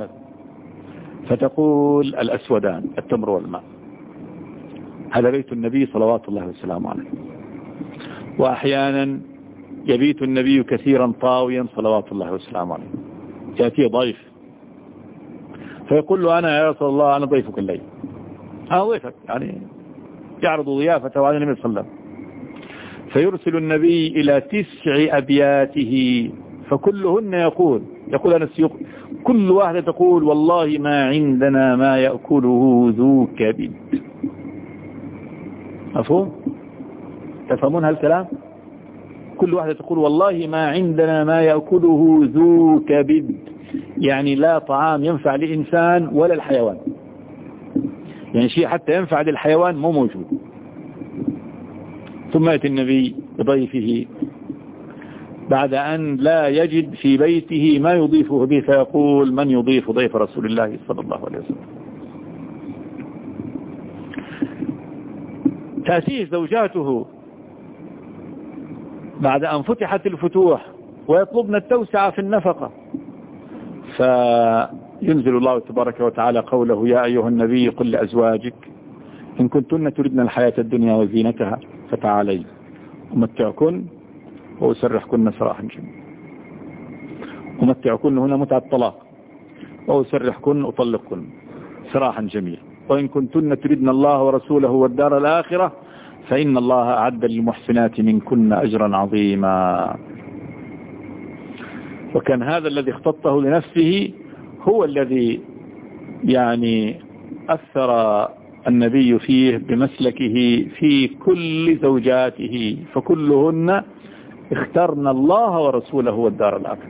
فتقول الأسودان التمر والماء. هذا بيت النبي صلوات الله والسلام عليه. وأحيانا يبيت النبي كثيرا طاويا صلوات الله والسلام عليه، يأتيه ضيف فيقول له أنا يا رسول الله أنا ضيفك الليل، أنا ضيفك، يعني يعرض ضيافته على النبي صلى الله عليه وسلم. فيرسل النبي إلى تسع أبياته فكلهن يقول يقول أنا السيوق كل واحدة تقول والله ما عندنا ما يأكله ذو كبد. مفهوم؟ تفهمون هالكلام؟ كل واحدة تقول والله ما عندنا ما يأكله ذو كبد، يعني لا طعام ينفع لإنسان ولا الحيوان، يعني شيء حتى ينفع للحيوان مو موجود. ثم يأتي النبي بضيفه بعد أن لا يجد في بيته ما يضيفه به، فيقول من يضيف ضيف رسول الله صلى الله عليه وسلم. تأتيه زوجاته بعد أن فتحت الفتوح ويطلبن التوسعة في النفقة، فينزل الله تبارك وتعالى قوله يا أيها النبي قل لأزواجك إن كنتن تردن الحياة الدنيا وزينتها فتعالين أمتعكن وأسرحكن سراحا جميلا، أمتعكن هنا متعة الطلاق، وأسرحكن أطلقكن سراحا جميلا، وإن كنتن تردن الله ورسوله والدار الآخرة فإن الله أعد للمحسنات منكن أجرا عظيما. وكان هذا الذي اختطه لنفسه هو الذي يعني أثر النبي فيه بمسلكه في كل زوجاته، فكلهن اخترن الله ورسوله والدار الآخرة،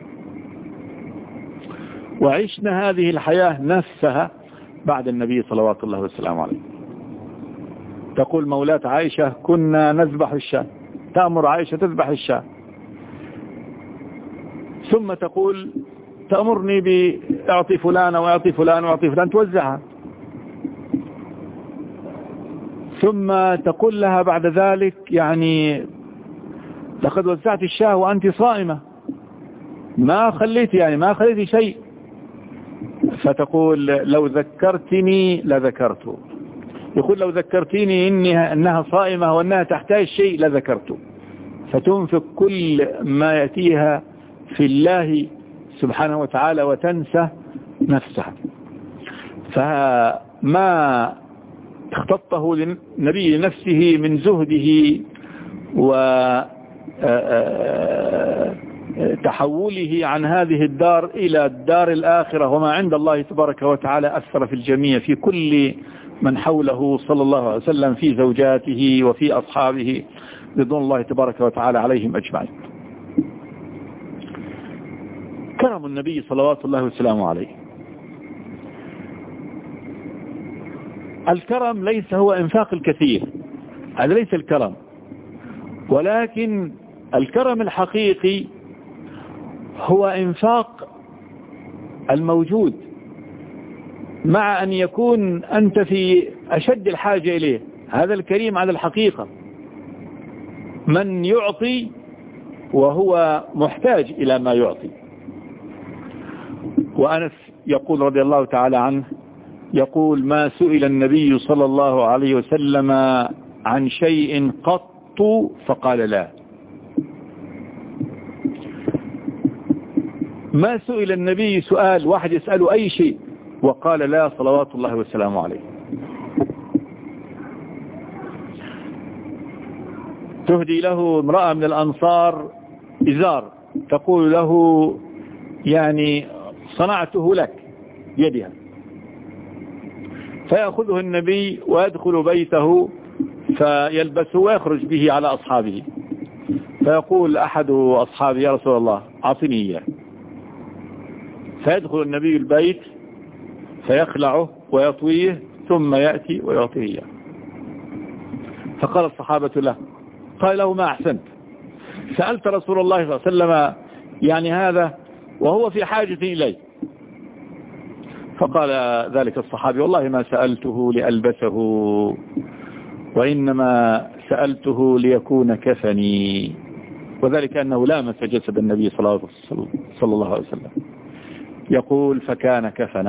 وعشنا هذه الحياة نفسها بعد النبي صلوات الله وسلامه عليه. تقول مولاة عائشة كنا نذبح الشاة، تأمر عائشة تذبح الشاة، ثم تقول تأمرني بأعطي فلان وأعطي فلان وأعطي فلان، توزعها، ثم تقول لها بعد ذلك يعني لقد وزعت الشاة وأنت صائمة، ما خليت يعني ما خليت شيء، فتقول لو ذكرتني لذكرته، يقول لو ذكرتني إنها أنها صائمة وأنها تحتاج شيء لذكرته، فتنفق كل ما يأتيها في الله سبحانه وتعالى وتنسى نفسها. فما اختطه للنبي لنفسه من زهده وتحوله عن هذه الدار إلى الدار الآخرة وما عند الله تبارك وتعالى أثر في الجميع، في كل من حوله صلى الله عليه وسلم، في زوجاته وفي أصحابه رضوان الله تبارك وتعالى عليهم أجمعين. كرم النبي صلوات الله وسلامه عليه، الكرم ليس هو إنفاق الكثير، هذا ليس الكرم، ولكن الكرم الحقيقي هو إنفاق الموجود، مع أن يكون أنت في أشد الحاجة إليه. هذا الكريم على الحقيقة من يعطي وهو محتاج إلى ما يعطي. وأنس يقول رضي الله تعالى عنه، يقول ما سئل النبي صلى الله عليه وسلم عن شيء قط فقال لا، ما سئل النبي سؤال واحد يسأله أي شيء وقال لا صلوات الله وسلامه عليه. تهدي له امرأة من الأنصار إزار، تقول له يعني صنعته لك يدها، فيأخذه النبي ويدخل بيته فيلبسه ويخرج به على أصحابه، فيقول أحد أصحابه يا رسول الله أعطني إياه، فيدخل النبي البيت فيخلعه ويطويه ثم يأتي ويعطيه إياه. فقال الصحابة له، قال له ما أحسنت، سألت رسول الله صلى الله عليه وسلم يعني هذا وهو في حاجة إليه. فقال ذلك الصحابي والله ما سألته لألبسه، وإنما سألته ليكون كفني، وذلك أنه لامس جسد النبي صلى الله عليه وسلم. يقول فكان كفنه،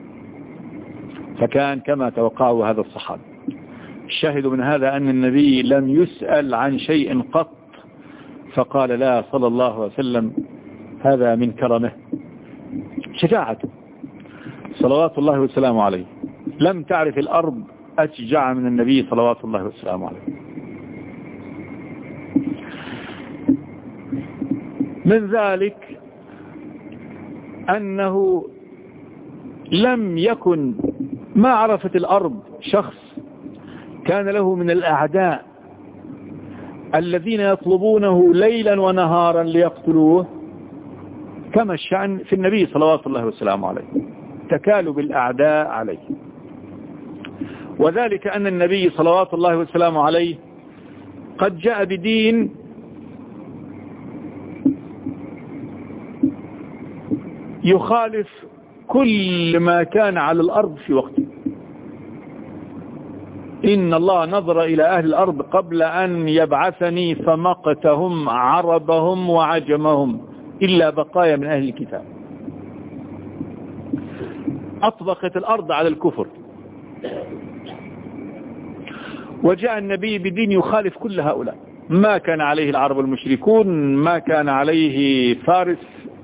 فكان كما توقعه هذا الصحابي. الشاهد من هذا أن النبي لم يسأل عن شيء قط فقال لا صلى الله عليه وسلم، هذا من كرمه شجاعته صلوات الله وسلامه عليه. لم تعرف الأرض أشجع من النبي صلوات الله وسلامه عليه. من ذلك أنه لم يكن، ما عرفت الأرض شخص كان له من الأعداء الذين يطلبونه ليلا ونهارا ليقتلوه كما الشأن في النبي صلوات الله وسلامه عليه، تكالب الأعداء عليه. وذلك أن النبي صلوات الله وسلامه عليه قد جاء بدين يخالف كل ما كان على الأرض في وقته. إن الله نظر إلى أهل الأرض قبل أن يبعثني فمقتهم عربهم وعجمهم إلا بقايا من أهل الكتاب. أطبقت الأرض على الكفر، وجاء النبي بدين يخالف كل هؤلاء. ما كان عليه العرب المشركون، ما كان عليه فارس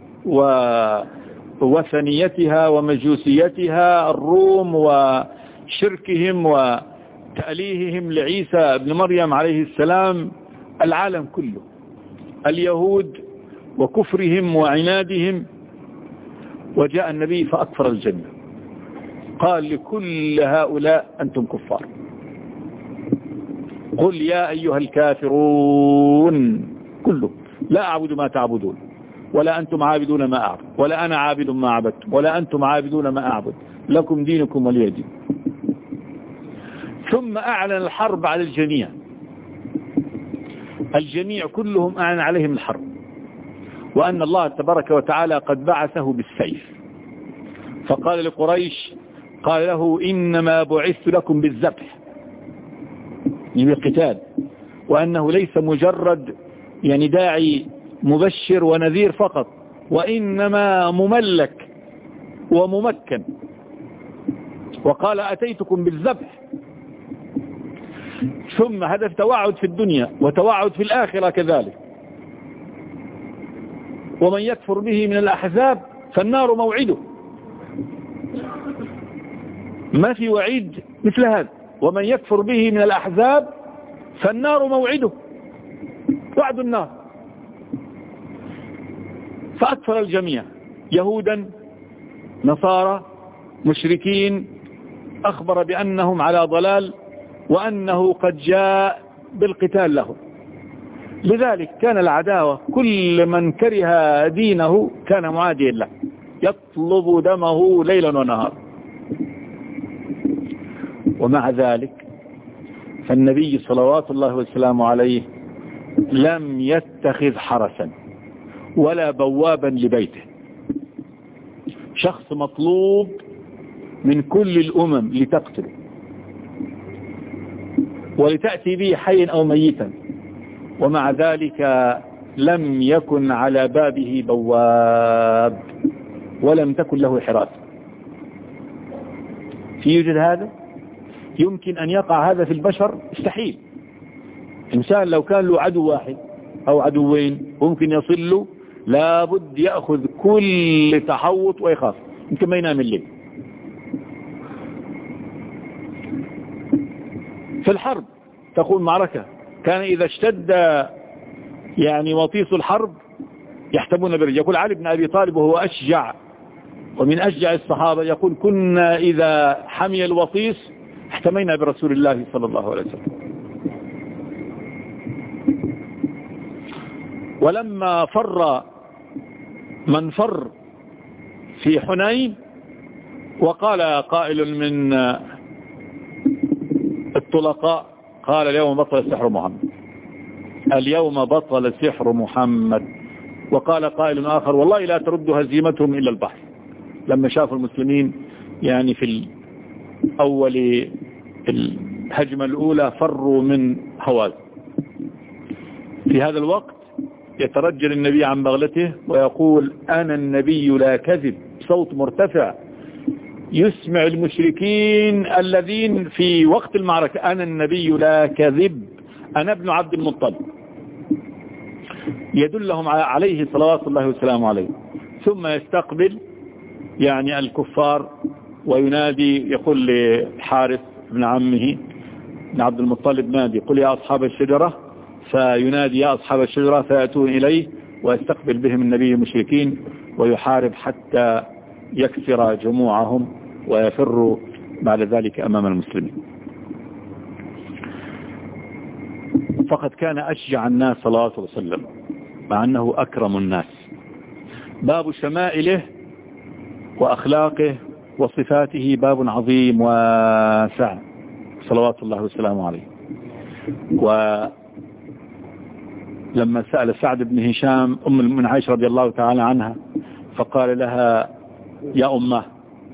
ووثنيتها ومجوسيتها، الروم وشركهم وتأليههم لعيسى ابن مريم عليه السلام، العالم كله، اليهود وكفرهم وعنادهم. وجاء النبي فأكفر الجنة، قال لكل هؤلاء أنتم كفار، قل يا أيها الكافرون كله لا أعبد ما تعبدون، ولا أنتم عابدون ما أعبد، ولا أنا عابد ما عبدتم، ولا أنتم عابدون ما أعبد، لكم دينكم ولي دين. ثم أعلن الحرب على الجميع، الجميع كلهم أعلن عليهم الحرب، وأن الله تبارك وتعالى قد بعثه بالسيف. فقال لقريش، قال له إنما بعثت لكم بالذبح، يعني بالقتال، وأنه ليس مجرد يعني داعي مبشر ونذير فقط، وإنما مملك وممكن. وقال أتيتكم بالذبح. ثم هذا توعد في الدنيا وتوعد في الآخرة كذلك. ومن يكفر به من الأحزاب فالنار موعده. ما في وعيد مثل هذا، ومن يكفر به من الأحزاب فالنار موعده، وعد النار. فأكفر الجميع، يهودا نصارى مشركين، أخبر بأنهم على ضلال، وأنه قد جاء بالقتال لهم. لذلك كان العداوة، كل من كره دينه كان معاديا له، يطلب دمه ليلا ونهارا. ومع ذلك فالنبي صلوات الله وسلامه عليه لم يتخذ حرسا ولا بوابا لبيته. شخص مطلوب من كل الأمم لتقتله ولتأتي به حيا أو ميتا، ومع ذلك لم يكن على بابه بواب ولم تكن له حراسة. في يوجد هذا؟ يمكن أن يقع هذا في البشر؟ استحيل. إنسان لو كان له عدو واحد أو عدوين ممكن يصل له، لابد يأخذ كل تحوط ويخاف، يمكن ما ينام الليل. في الحرب تكون معركة، كان إذا اشتد يعني وطيس الحرب يحتمون بالرجال. يقول علي بن أبي طالب وهو أشجع ومن أشجع الصحابة، يقول كنا إذا حمي الوطيس احتمينا برسول الله صلى الله عليه وسلم. ولما فر من فر في حنين، وقال قائل من الطلقاء، قال اليوم بطل سحر محمد، اليوم بطل سحر محمد. وقال قائل آخر والله لا ترد هزيمتهم إلا البحر. لما شافوا المسلمين يعني في أول الهجمة الأولى فروا من هوازن. في هذا الوقت يترجل النبي عن بغلته ويقول أنا النبي لا كذب، صوت مرتفع يسمع المشركين الذين في وقت المعركة، أنا النبي لا كذب، أنا ابن عبد المطلب، يدلهم عليه صلوات الله وسلامه عليه. ثم يستقبل يعني الكفار وينادي، يقول لحارث ابن عمه ابن عبد المطلب نادي قل يا أصحاب الشجرة، فينادي يا أصحاب الشجرة فيأتون إليه ويستقبل بهم النبي المشركين ويحارب حتى يكسر جموعهم ويفر بعد ذلك أمام المسلمين. فقد كان أشجع الناس صلى الله عليه وسلم مع أنه أكرم الناس. باب شمائله وأخلاقه وصفاته باب عظيم واسع صلوات الله وسلامه عليه. ولما سأل سعد بن هشام أم من عائشة رضي الله تعالى عنها فقال لها يا أمه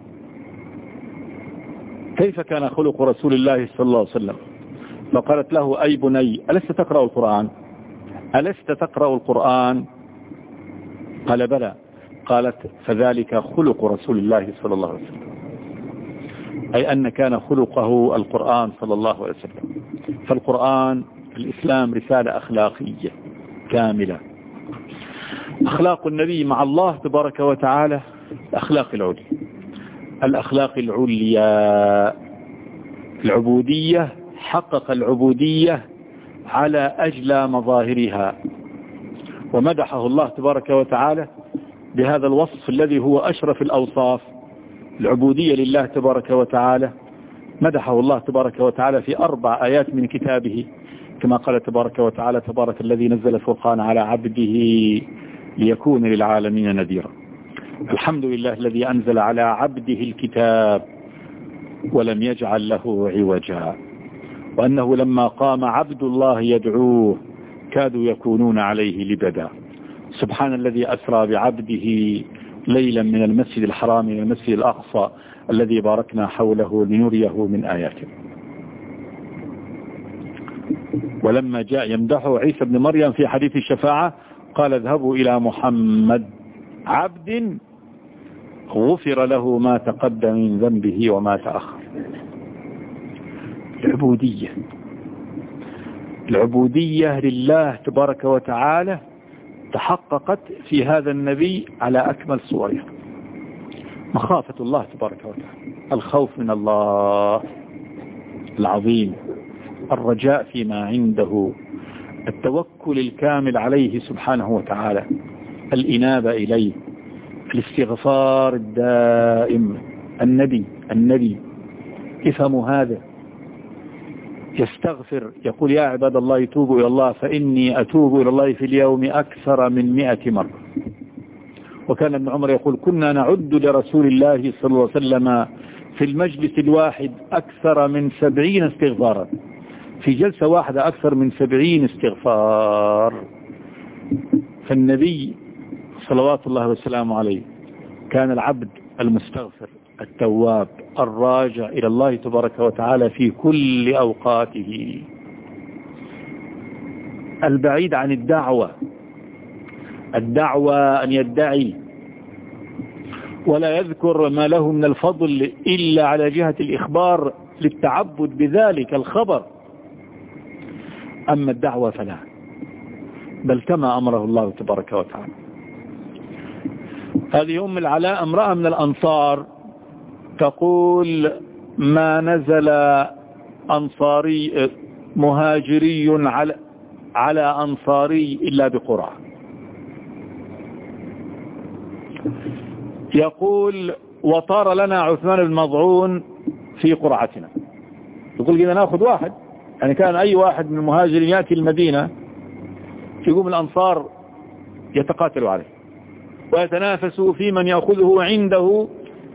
كيف كان خلق رسول الله صلى الله عليه وسلم؟ فقالت له أي بني ألست تقرأ القرآن؟ ألست تقرأ القرآن؟ قال بلى. قالت فذلك خلق رسول الله صلى الله عليه وسلم، أي أن كان خلقه القرآن صلى الله عليه وسلم. فالقرآن الإسلام رسالة أخلاقية كاملة. أخلاق النبي مع الله تبارك وتعالى الأخلاق العليا، الأخلاق العليا، العبودية، حقق العبودية على أجلى مظاهرها، ومدحه الله تبارك وتعالى بهذا الوصف الذي هو أشرف الأوصاف، العبودية لله تبارك وتعالى. مدحه الله تبارك وتعالى في أربع آيات من كتابه، كما قال تبارك وتعالى: تبارك الذي نزل الفرقان على عبده ليكون للعالمين نذيرا. الحمد لله الذي أنزل على عبده الكتاب ولم يجعل له عوجا، وأنه لما قام عبد الله يدعوه كادوا يكونون عليه لبدا. سبحان الذي أسرى بعبده ليلا من المسجد الحرام إلى المسجد الأقصى الذي باركنا حوله لنريه من آياته. ولما جاء يمدحه عيسى بن مريم في حديث الشفاعة قال: اذهبوا إلى محمد عبد غفر له ما تقدم من ذنبه وما تأخر. العبودية، العبودية لله تبارك وتعالى تحققت في هذا النبي على أكمل صورها. مخافة الله تبارك وتعالى، الخوف من الله العظيم، الرجاء فيما عنده، التوكل الكامل عليه سبحانه وتعالى، الإنابة إليه، الاستغفار الدائم. النبي النبي افهموا هذا، يستغفر، يقول: يا عباد الله توبوا إلى الله فإني أتوب إلى الله في اليوم أكثر من مئة مرة. وكان ابن عمر يقول: كنا نعد لرسول الله صلى الله عليه وسلم في المجلس الواحد أكثر من سبعين استغفارا، في جلسة واحدة أكثر من سبعين استغفار. فالنبي صلوات الله وسلامه عليه كان العبد المستغفر التواب الراجع إلى الله تبارك وتعالى في كل أوقاته، البعيد عن الدعوة. الدعوة أن يدعي ولا يذكر ما له من الفضل إلا على جهة الإخبار للتعبد بذلك الخبر، أما الدعوة فلا، بل كما أمره الله تبارك وتعالى. هذه أم العلاء امرأة من الأنصار تقول: ما نزل أنصاري مهاجري على على أنصاري إلا بقرعة. يقول: وطار لنا عثمان بن مظعون في قرعتنا. يقول: إذا نأخذ واحد، يعني كان أي واحد من المهاجرين يأتي المدينة يقوم الأنصار يتقاتلوا عليه ويتنافسوا في من يأخذه عنده،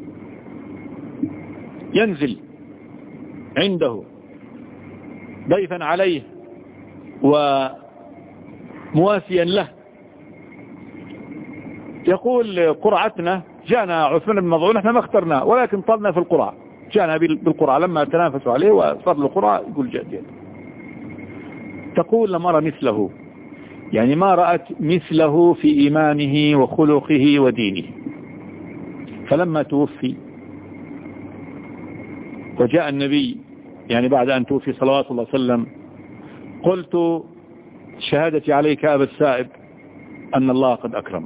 ينزل عنده ضيفا عليه ومواسيا له. يقول: قرعتنا جاءنا عثمان بن مظعون، احنا ما اخترنا ولكن طلنا في القرعة، جاءنا بالقرعة لما تنافسوا عليه وصار له قرعة يقول جاء جاء. تقول: لم أرى مثله، يعني ما رأت مثله في إيمانه وخلقه ودينه. فلما توفي وجاء النبي، يعني بعد أن توفي صلوات الله عليه وسلم، قلت: شهادتي عليك أبا السائب أن الله قد أكرمك،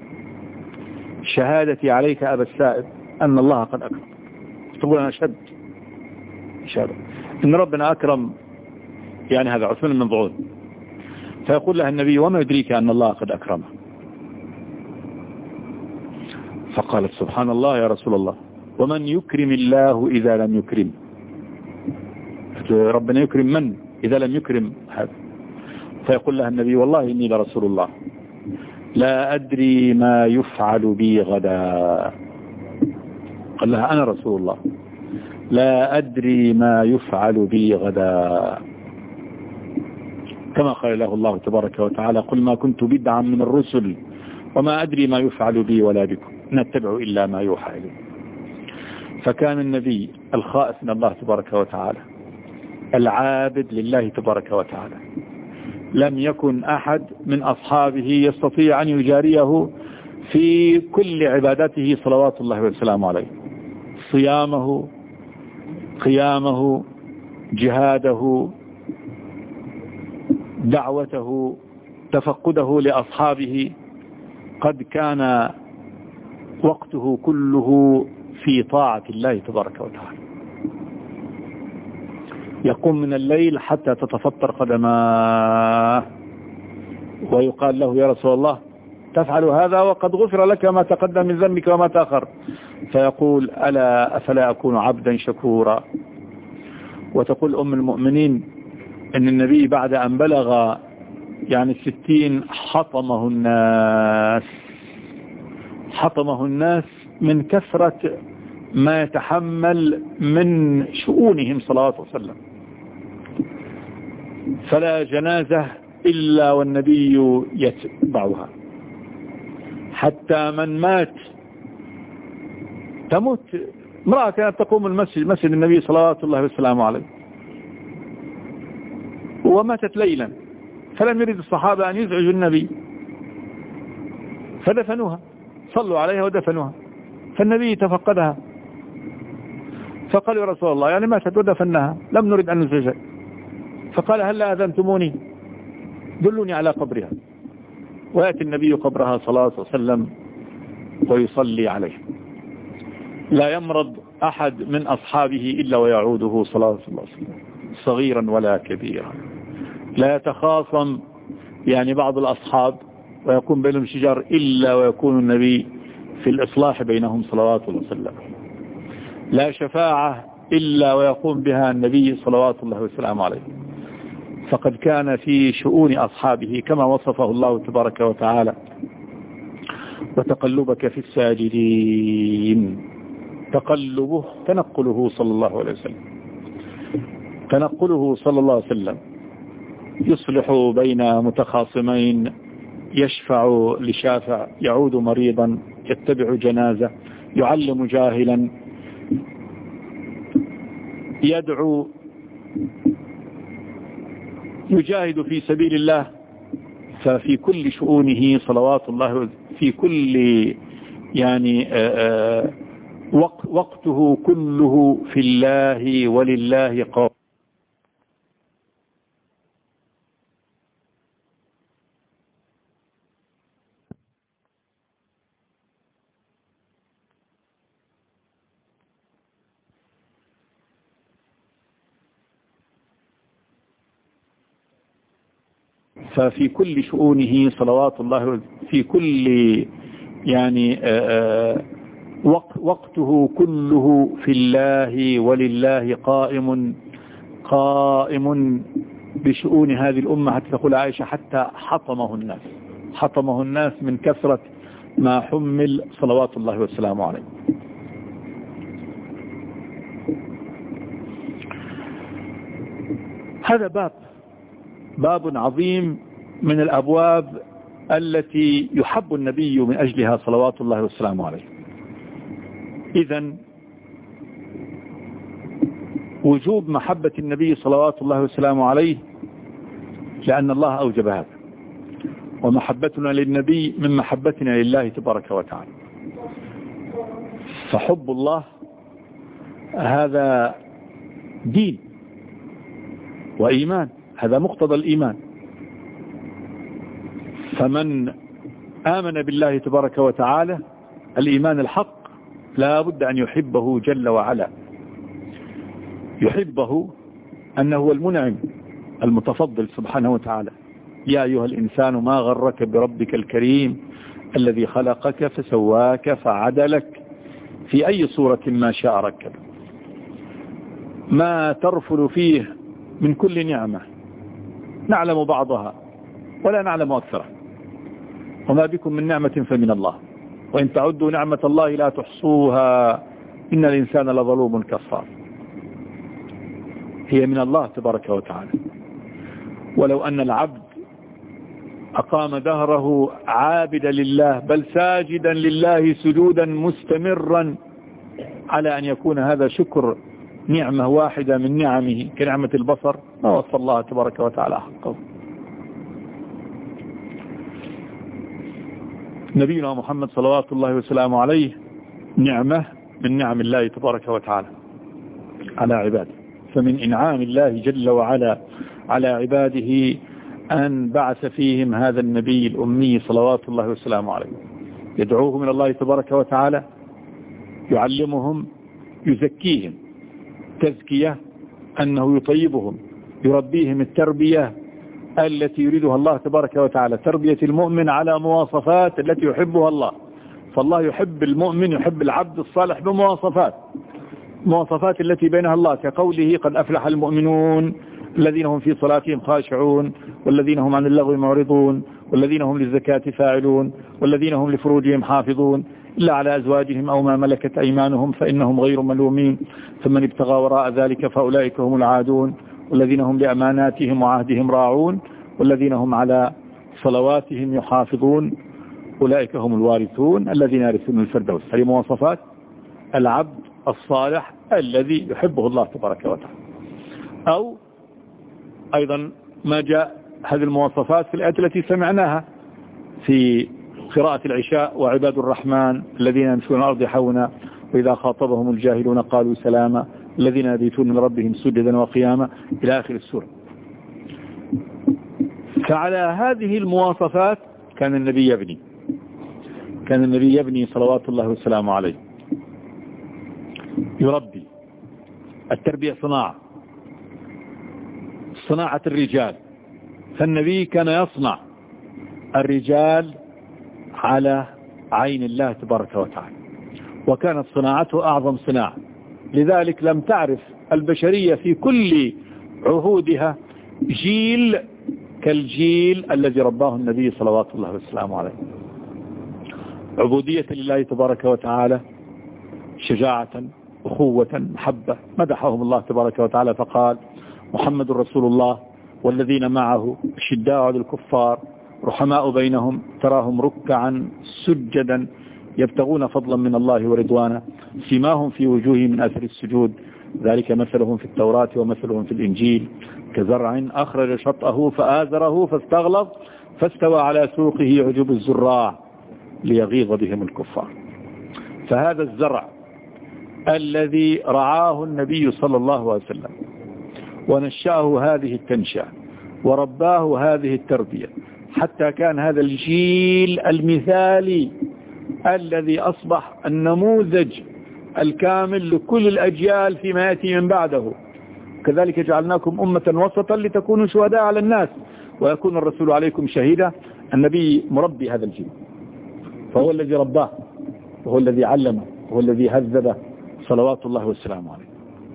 شهادتي عليك أبا السائب أن الله قد أكرمك. تقول: أنا أشهد شهادة إن ربنا أكرم يعني هذا عثمان بن مظعون. فيقول لها النبي: وما يدريك أن الله قد أكرمه؟ فقالت: سبحان الله يا رسول الله، ومن يكرم الله إذا لم يكرم؟ ربنا يكرم من إذا لم يكرم هذا؟ فيقول لها النبي: والله إني لرسول الله لا أدري ما يفعل بي غدا. قال لها: أنا رسول الله لا أدري ما يفعل بي غدا، كما قال له الله تبارك وتعالى: قل ما كنت بدعا من الرسل وما أدري ما يفعل بي ولا بكم نتبع إلا ما يوحى إليه. فكان النبي الخائف من الله تبارك وتعالى، العابد لله تبارك وتعالى. لم يكن أحد من أصحابه يستطيع أن يجاريه في كل عباداته صلوات الله وسلامه عليه، صيامه، قيامه، جهاده، دعوته تفقده لأصحابه قد كان وقته كله في طاعة الله تبارك وتعالى، يقوم من الليل حتى تتفطر قدماه، ويقال له يا رسول الله تفعل هذا وقد غفر لك ما تقدم من ذنبك وما تأخر، فيقول ألا أفلا أكون عبدا شكورا. وتقول أم المؤمنين أن النبي بعد أن بلغ يعني الستين حطمه الناس حطمه الناس من كثرة ما يتحمل من شؤونهم صلى الله عليه وسلم، فلا جنازة إلا والنبي يتبعها، حتى من مات تموت امرأة كانت تقوم المسجد مسجد النبي صلوات الله وسلامه عليه وماتت ليلا، فلم يرد الصحابة أن يزعجوا النبي فدفنوها، صلوا عليها ودفنوها، فالنبي تفقدها فقال يا رسول الله يعني ماتت ودفنها لم نريد أن نزعجها، فقال هل لا أذنتموني دلوني على قبرها، ويأتي النبي قبرها صلى الله عليه وسلم ويصلي عليه. لا يمرض أحد من أصحابه إلا ويعوده صلى الله عليه وسلم صغيرا ولا كبيرا. لا يتخاصم يعني بعض الأصحاب ويكون بينهم شجار إلا ويكون النبي في الإصلاح بينهم صلوات الله وسلم. لا شفاعة إلا ويقوم بها النبي صلوات الله وسلامه عليه. فقد كان في شؤون أصحابه كما وصفه الله تبارك وتعالى وتقلبك في الساجدين، تقلبه تنقله صلى الله عليه وسلم تنقله صلى الله عليه وسلم يصلح بين متخاصمين، يشفع لشافع، يعود مريضا، يتبع جنازة، يعلم جاهلا، يدعو، يجاهد في سبيل الله. ففي كل شؤونه صلوات الله في كل يعني آآ آآ وقته كله في الله ولله قائم. ففي كل شؤونه صلوات الله في كل يعني آآ وقته كله في الله ولله قائم قائم بشؤون هذه الأمة، حتى تقول عائشة حتى حطمه الناس حطمه الناس من كثرة ما حمل صلوات الله والسلام عليه. هذا باب باب عظيم من الأبواب التي يحب النبي من أجلها صلوات الله والسلام عليه. إذن وجوب محبة النبي صلوات الله والسلام عليه لأن الله أوجب هذا، ومحبتنا للنبي من محبتنا لله تبارك وتعالى. فحب الله هذا دين وإيمان، هذا مقتضى الإيمان. فمن آمن بالله تبارك وتعالى الإيمان الحق لا بد أن يحبه جل وعلا، يحبه أنه هو المنعم المتفضل سبحانه وتعالى. يا أيها الإنسان ما غرك بربك الكريم الذي خلقك فسواك فعدلك في أي صورة ما شاء ركب. ما ترفل فيه من كل نعمة نعلم بعضها ولا نعلم أكثرها، وما بكم من نعمة فمن الله، وإن تعدوا نعمة الله لا تحصوها إن الإنسان لظلوم كفار. هي من الله تبارك وتعالى. ولو أن العبد أقام دهره عابدا لله بل ساجدا لله سجودا مستمرا على أن يكون هذا شكر نعمة واحدة من نعمه كنعمة البصر ما وصى الله تبارك وتعالى حقه. نبينا محمد صلوات الله وسلامه عليه نعمة من نعم الله تبارك وتعالى على عباده. فمن إنعام الله جل وعلا على عباده أن بعث فيهم هذا النبي الأمي صلوات الله وسلامه عليه، يدعوهم إلى الله تبارك وتعالى، يعلمهم، يزكيهم تزكية أنه يطيبهم، يربيهم التربية التي يريدها الله تبارك وتعالى، تربية المؤمن على مواصفات التي يحبها الله. فالله يحب المؤمن، يحب العبد الصالح بمواصفات، مواصفات التي بينها الله، كقوله قد أفلح المؤمنون الذين هم في صلاتهم خاشعون والذين هم عن اللغو معرضون والذين هم للزكاة فاعلون والذين هم لفروجهم حافظون إلا على أزواجهم أو ما ملكت أيمانهم فإنهم غير ملومين، فمن ابتغى وراء ذلك فأولئك هم العادون والذين هم لأماناتهم وعهدهم راعون والذين هم على صلواتهم يحافظون أولئك هم الوارثون الذين يرثون الفردوس. هذه مواصفات العبد الصالح الذي يحبه الله تبارك وتعالى. أو أيضا ما جاء هذه المواصفات في الآيات التي سمعناها في قراءة العشاء: وعباد الرحمن الذين يمشون الأرض حونا وإذا خاطبهم الجاهلون قالوا سلاما الذين يبيتون من ربهم سجدا وقياما إلى آخر السورة. فعلى هذه المواصفات كان النبي يبني كان النبي يبني صلوات الله وسلامه عليه، يربي. التربية صناعة، صناعة الرجال، فالنبي كان يصنع الرجال على عين الله تبارك وتعالى، وكانت صناعته أعظم صناعة. لذلك لم تعرف البشرية في كل عهودها جيل كالجيل الذي رباه النبي صلوات الله وسلامه عليه. عبودية لله تبارك وتعالى، شجاعة، أخوة، محبة. مدحهم الله تبارك وتعالى فقال: محمد رسول الله والذين معه أشداء على الكفار رحماء بينهم تراهم ركعا سجدا يبتغون فضلا من الله ورضوانا سيماهم في وجوههم من أثر السجود ذلك مثلهم في التوراة ومثلهم في الإنجيل كزرع أخرج شطأه فآزره فاستغلظ فاستوى على سوقه يعجب الزراع ليغيظ بهم الكفار. فهذا الزرع الذي رعاه النبي صلى الله عليه وسلم ونشأه هذه التنشأة ورباه هذه التربية حتى كان هذا الجيل المثالي الذي أصبح النموذج الكامل لكل الأجيال فيما يأتي من بعده. كذلك جعلناكم أمة وسطا لتكونوا شهداء على الناس ويكون الرسول عليكم شهيدا. النبي مربي هذا الجيل، فهو الذي رباه وهو الذي علمه وهو الذي هذبه صلوات الله والسلام عليه.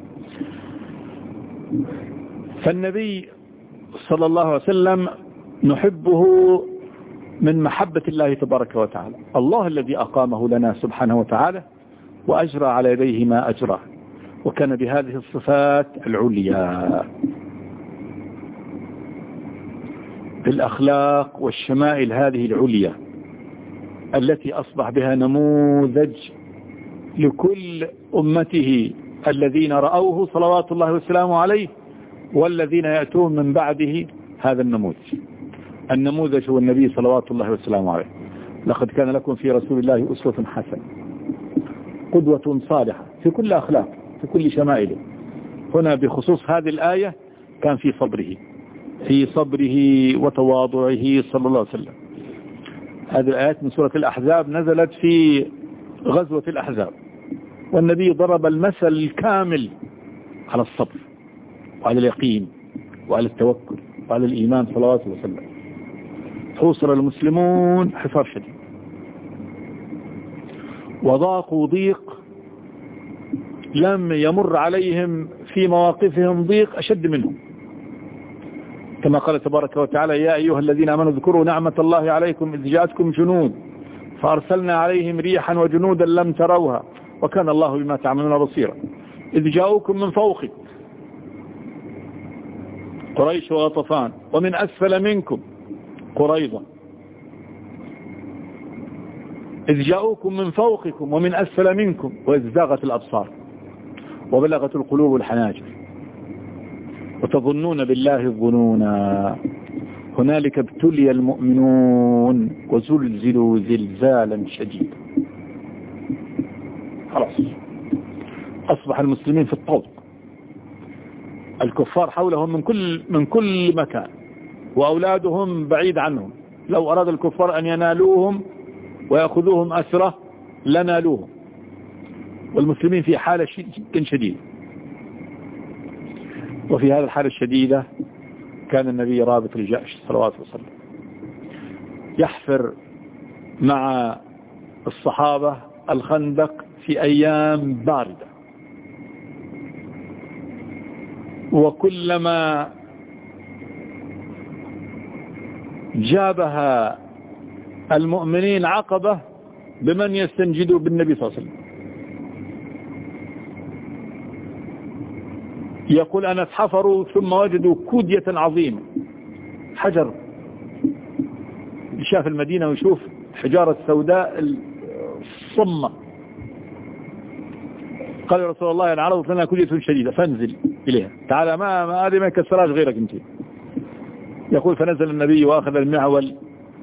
فالنبي صلى الله عليه وسلم نحبه من محبة الله تبارك وتعالى، الله الذي أقامه لنا سبحانه وتعالى وأجرى على يديه ما أجرى، وكان بهذه الصفات العليا بالأخلاق والشمائل هذه العليا التي أصبح بها نموذج لكل أمته الذين رأوه صلوات الله وسلامه عليه والذين يأتون من بعده هذا النموذج. النموذج هو النبي صلوات الله وسلامه عليه. لقد كان لكم في رسول الله أسوة حسنة، قدوة صالحة في كل أخلاق في كل شمائله. هنا بخصوص هذه الآية كان في صبره في صبره وتواضعه صلى الله عليه وسلم. هذه الآيات من سورة الأحزاب نزلت في غزوة الأحزاب، والنبي ضرب المثل الكامل على الصبر وعلى اليقين وعلى التوكل وعلى الإيمان صلى الله عليه وسلم. حوصر المسلمون حصار شديد وضاقوا ضيق لم يمر عليهم في مواقفهم ضيق أشد منهم، كما قال تبارك وتعالى: يا أيها الذين آمنوا اذكروا نعمة الله عليكم إذ جاءتكم جنود فأرسلنا عليهم ريحا وجنودا لم تروها وكان الله بما تعملون بصيرا. إذ جاءوكم من فوقكم قريش وغطفان ومن أسفل منكم قريظة. إذ جاءوكم من فوقكم ومن أسفل منكم وإذ زاغت الأبصار وبلغت القلوب الحناجر وتظنون بالله الظنونا هنالك ابتلي المؤمنون وزلزلوا زلزالا شديدا. خلاص أصبح المسلمين في الطوق، الكفار حولهم من كل من كل مكان وأولادهم بعيد عنهم، لو أراد الكفار أن ينالوهم ويأخذوهم أسرة لنالوهم، والمسلمين في حالة جدا شديدة. وفي هذه الحالة الشديدة كان النبي رابط الجأش صلوات وسلم يحفر مع الصحابة الخندق في أيام باردة، وكلما جابها المؤمنين عقبة بمن يستنجدوا بالنبي صلى الله عليه وسلم. يقول أنس حفروا ثم وجدوا كودية عظيمة، حجر، شاف المدينة ويشوف حجارة سوداء الصمة، قال يا رسول الله أنا عرضت لنا كودية شديدة فانزل إليها، تعالى ما ما هذه ما يكسرهاش غيرك انت. يقول فنزل النبي وأخذ المعول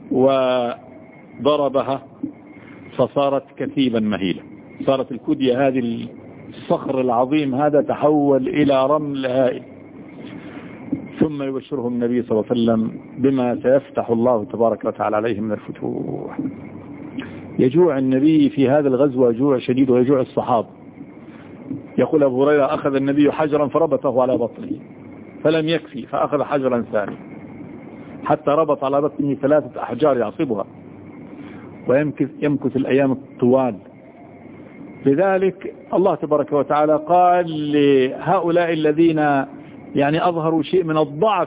وضربها فصارت كثيبا مهيلة، صارت الكودية هذه الصخر العظيم هذا تحول إلى رمل هائل. ثم يبشرهم النبي صلى الله عليه وسلم بما سيفتح الله تبارك وتعالى عليهم من الفتوح. يجوع النبي في هذا الغزوة جوع شديد ويجوع الصحابة. يقول أبو هريرة أخذ النبي حجرا فربطه على بطنه فلم يكفي فأخذ حجرا ثاني حتى ربط على بطنه ثلاثة أحجار يعصبها، ويمكث يمكث الأيام الطوال. لذلك الله تبارك وتعالى قال لهؤلاء الذين يعني أظهروا شيء من الضعف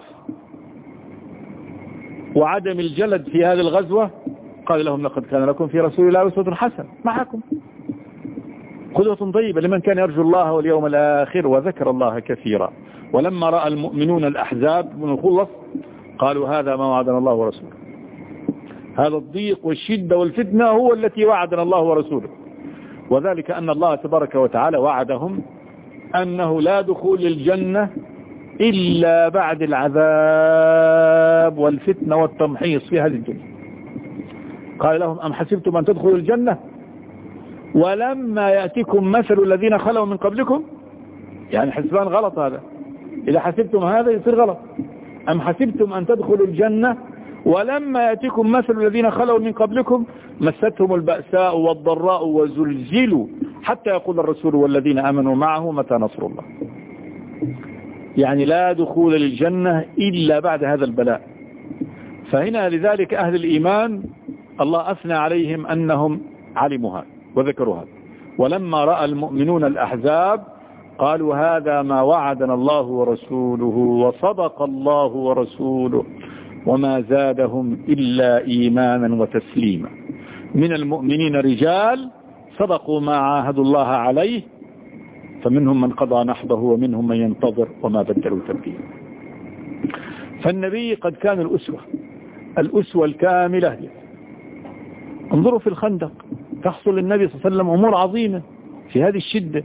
وعدم الجلد في هذه الغزوة، قال لهم لقد كان لكم في رسول الله أسوة حسنة، معكم قدوة طيبة لمن كان يرجو الله واليوم الآخر وذكر الله كثيرا. ولما رأى المؤمنون الأحزاب من الخلص قالوا هذا ما وعدنا الله ورسوله، هذا الضيق والشدة والفتنة هو التي وعدنا الله ورسوله. وذلك أن الله تبارك وتعالى وعدهم أنه لا دخول للجنة إلا بعد العذاب والفتنة والتمحيص في هذه الدنيا. قال لهم أم حسبتم أن تدخلوا الجنة ولما يأتيكم مثل الذين خلوا من قبلكم، يعني حسبان غلط، هذا إذا حسبتم هذا يصير غلط. أم حسبتم أن تدخلوا الجنة ولما يأتيكم مثل الذين خلوا من قبلكم مستهم البأساء والضراء وزلزلوا حتى يقول الرسول والذين آمنوا معه متى نصر الله. يعني لا دخول للجنة إلا بعد هذا البلاء. فهنا لذلك أهل الإيمان الله أثنى عليهم أنهم علموا هذا وذكروا هذا. ولما رأى المؤمنون الأحزاب قالوا هذا ما وعدنا الله ورسوله وصدق الله ورسوله وما زادهم إلا إيمانا وتسليما. من المؤمنين رجال صدقوا ما عاهدوا الله عليه فمنهم من قضى نحبه ومنهم من ينتظر وما بدلوا تبديلا. فالنبي قد كان الأسوة الأسوة الكاملة. انظروا في الخندق تحصل للنبي صلى الله عليه وسلم أمور عظيمة في هذه الشدة.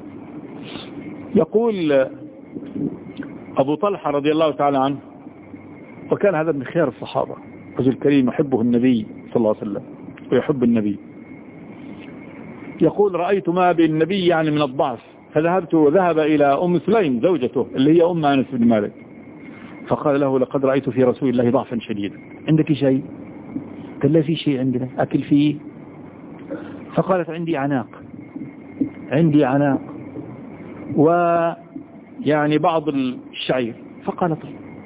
يقول أبو طلحة رضي الله تعالى عنه، وكان هذا من خيار الصحابة، رجل كريم يحبه النبي صلى الله عليه وسلم ويحب النبي، يقول رأيت ما بالنبي يعني من الضعف فذهبت وذهب إلى أم سليم زوجته اللي هي أم أنس بن مالك، فقال له لقد رأيت في رسول الله ضعفا شديدا، عندك شيء؟ قال لا في شيء عندنا أكل فيه. فقالت عندي عناق عندي عناق ويعني بعض الشعير. فقالت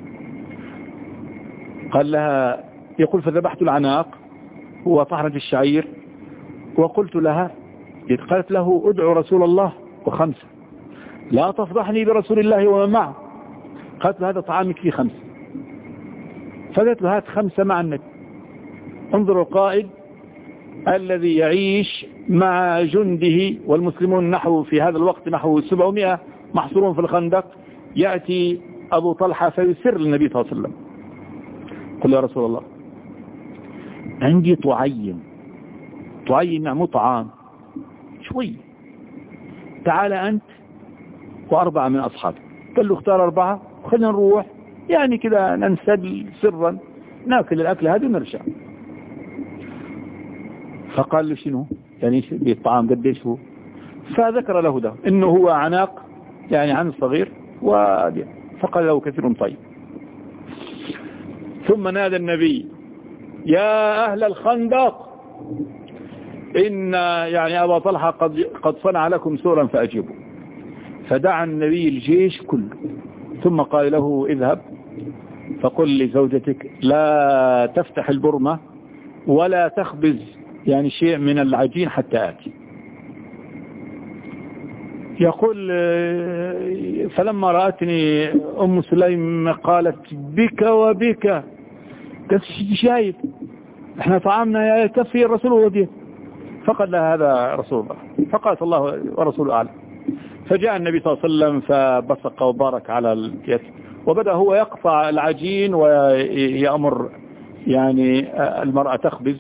قال لها، يقول فذبحت العناق وطحنت الشعير وقلت لها، قالت له ادعو رسول الله وخمسة لا تفضحني برسول الله ومن معه. قالت له هذا طعامك فيه خمسة، فقالت له هات خمسة مع النبي. انظروا القائد الذي يعيش مع جنده والمسلمون نحو في هذا الوقت نحو سبعمائة محصورون في الخندق، يأتي أبو طلحة فيسر للنبي صلى الله عليه وسلم، قل يا رسول الله عندي طعيم طعيم يعني طعام شوي، تعال أنت وأربعة من أصحابك. قال له اختار أربعة وخلنا نروح يعني كده ننسل سرا ناكل الأكل هذا ونرجع. فقال له شنو يعني بالطعام قديش هو؟ فذكر له ده انه هو عناق يعني عن صغير و... فقال له كثير طيب. ثم نادى النبي يا أهل الخندق إن يعني أبا طلحة قد, قد صنع لكم سورا فأجيبوا. فدعا النبي الجيش كله ثم قال له اذهب فقل لزوجتك لا تفتح البرمة ولا تخبز يعني شيء من العجين حتى آتي. يقول فلما رأتني أم سليم قالت بك وبك، قلت شايف احنا طعامنا يكفي الرسول وديه. فقال لها هذا رسول الله. فقالت الله ورسوله أعلم. فجاء النبي صلى الله عليه وسلم فبصق وبارك على اليد، وبدأ هو يقطع العجين ويأمر يعني المرأة تخبز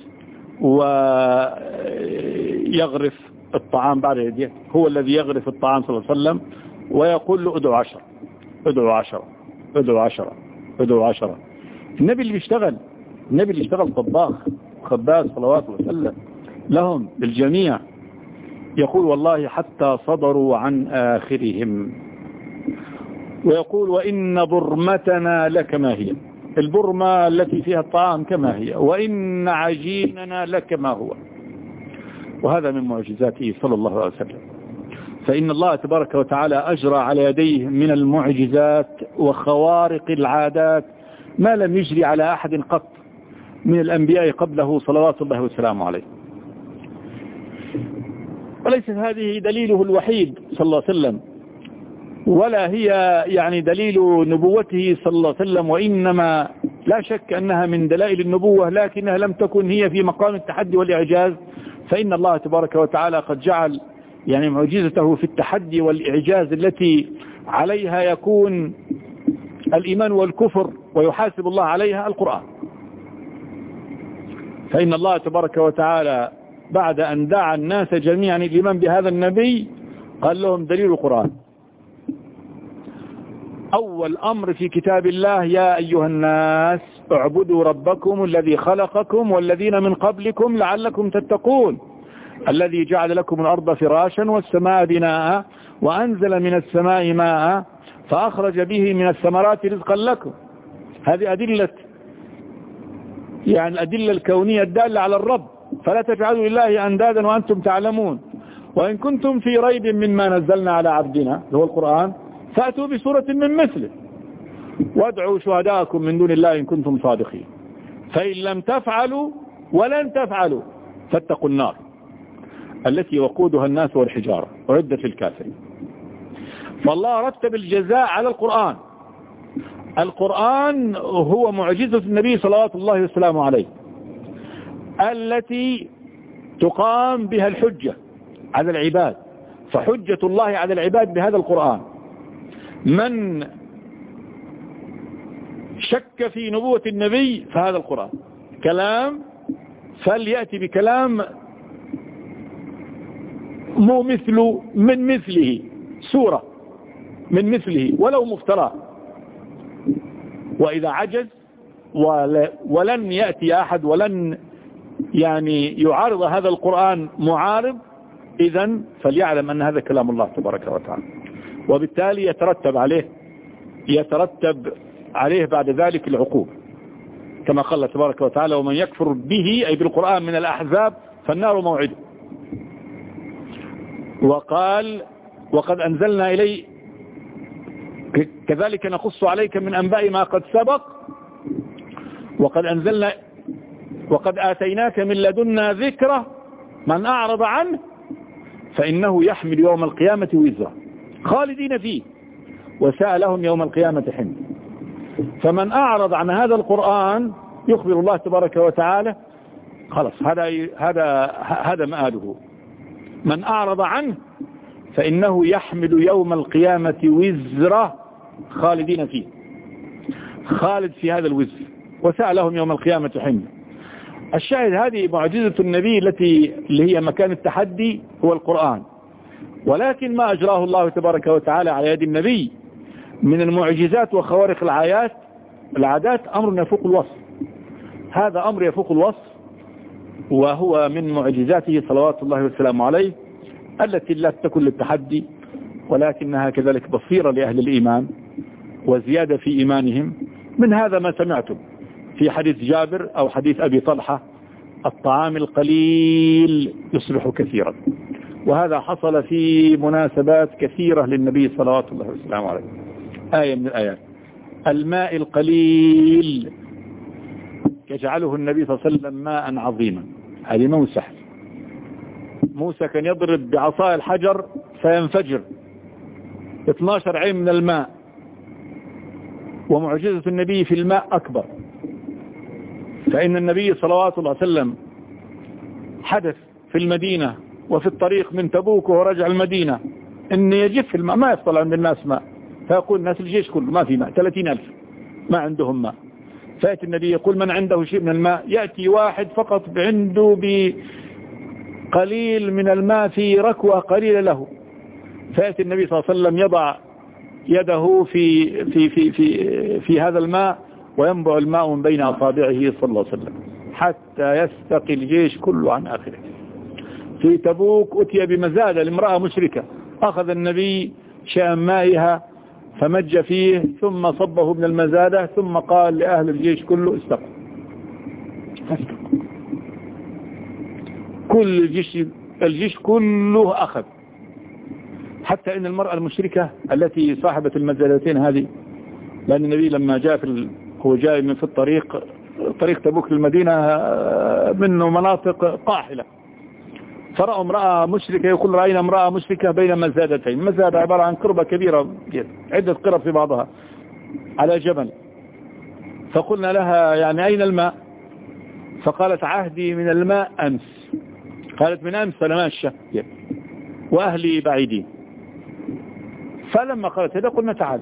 ويغرف الطعام بعد يديه. هو الذي يغرف الطعام صلى الله عليه وسلم ويقول له ادعوا عشرة ادعوا عشرة ادعوا عشرة ادعوا عشرة. النبي اللي بيشتغل، النبي اللي اشتغل طباخ خباز صلوات وسلم لهم للجميع. يقول والله حتى صدروا عن آخرهم. ويقول وإن برمتنا لكما هي، البرمة التي فيها الطعام كما هي، وإن عجيننا لكما هو. وهذا من معجزاته صلى الله عليه وسلم. فإن الله تبارك وتعالى أجرى على يديه من المعجزات وخوارق العادات ما لم يجري على أحد قط من الأنبياء قبله صلوات الله وسلامه عليه. وليست هذه دليله الوحيد صلى الله عليه وسلم، ولا هي يعني دليل نبوته صلى الله عليه وسلم، وإنما لا شك أنها من دلائل النبوة، لكنها لم تكن هي في مقام التحدي والإعجاز. فإن الله تبارك وتعالى قد جعل يعني معجزته في التحدي والإعجاز التي عليها يكون الإيمان والكفر ويحاسب الله عليها القرآن. فإن الله تبارك وتعالى بعد أن دعا الناس جميعا الإيمان بهذا النبي قال لهم دليل القرآن. أول أمر في كتاب الله يا أيها الناس اعبدوا ربكم الذي خلقكم والذين من قبلكم لعلكم تتقون الذي جعل لكم الأرض فراشا والسماء بناء وأنزل من السماء ماء فأخرج به من الثمرات رزقا لكم. هذه أدلة يعني الأدلة الكونية الدالة على الرب. فلا تجعلوا لله أندادا وأنتم تعلمون وإن كنتم في ريب مما نزلنا على عبدنا هو القرآن فأتوا بسورة من مثله وادعوا شهداءكم من دون الله إن كنتم صادقين فإن لم تفعلوا ولن تفعلوا فاتقوا النار التي وقودها الناس والحجارة أعدت للكافرين. فالله رتب الجزاء على القرآن. القرآن هو معجزة النبي صلوات الله وسلامه عليه التي تقام بها الحجة على العباد. فحجة الله على العباد بهذا القرآن. من شك في نبوة النبي فهذا القرآن كلام فليأتي بكلام مو مثل من مثله سورة من مثله ولو مفترى. وإذا عجز ولن يأتي أحد ولن يعني يعارض هذا القرآن معارض إذن فليعلم أن هذا كلام الله تبارك وتعالى. وبالتالي يترتب عليه يترتب عليه بعد ذلك العقوبة كما قال الله تبارك وتعالى ومن يكفر به أي بالقرآن من الأحزاب فالنار موعده. وقال وقد أنزلنا إليه كذلك نقص عليك من أنباء ما قد سبق وقد أنزلنا وقد آتيناك من لدنا ذكرى من أعرض عنه فإنه يحمل يوم القيامة وزرا خالدين فيه وساء لهم يوم القيامة حمل. فمن أعرض عن هذا القرآن يخبر الله تبارك وتعالى خلاص هذا هذا هذا مآله. من أعرض عنه فإنه يحمل يوم القيامة وزرا خالدين فيه خالد في هذا الوزر وساء لهم يوم القيامة حمل. الشاهد هذه معجزة النبي التي اللي هي مكان التحدي هو القرآن. ولكن ما أجراه الله تبارك وتعالى على يد النبي من المعجزات وخوارق العادات العادات أمر يفوق الوصف. هذا أمر يفوق الوصف وهو من معجزاته صلوات الله وسلامه عليه التي لا تكن للتحدي ولكنها كذلك بصيرة لأهل الإيمان وزيادة في إيمانهم. من هذا ما سمعتم في حديث جابر أو حديث أبي طلحة: الطعام القليل يصبح كثيرا. وهذا حصل في مناسبات كثيرة للنبي صلوات الله وسلامه عليه. آية من الآيات: الماء القليل يجعله النبي صلى الله عليه وسلم ماء عظيما. هذه مو سهل. موسى كان يضرب بعصا الحجر فينفجر اثني عشر عين من الماء، ومعجزة النبي في الماء أكبر. فإن النبي صلوات الله عليه وسلم حدث في المدينة وفي الطريق من تبوك ورجع المدينة إن يجف الماء، ما يفضل عند الناس ماء، فيقول الناس الجيش كله ما في ماء، ثلاثين ألف ما عندهم ماء. فيأتي النبي يقول: من عنده شيء من الماء؟ يأتي واحد فقط عنده بقليل من الماء في ركوة قليلة له. فيأتي النبي صلى الله عليه وسلم يضع يده في في في في في هذا الماء، وينبع الماء من بين أصابعه صلى الله عليه وسلم حتى يستقي الجيش كله عن آخره. في تبوك أتي بمزادة لامرأة مشركة، أخذ النبي شأن مائها فمج فيه ثم صبه من المزادة، ثم قال لأهل الجيش كله: استقوا. كل الجيش الجيش كله أخذ، حتى إن المرأة المشركة التي صاحبة المزادتين هذه، لأن النبي لما جاء في ال... هو جاي من في الطريق طريق تبوك للمدينة منه مناطق قاحلة، فرأى امرأة مشركة، يقول: رأينا امرأة مشركة بين مزادتين. مزادة عبارة عن قربة كبيرة جدا، عدة قرب في بعضها على جبل. فقلنا لها: يعني أين الماء؟ فقالت: عهدي من الماء أمس. قالت: من أمس أنا ماشية وأهلي بعيدين. فلما قالت هذا قلنا: تعال.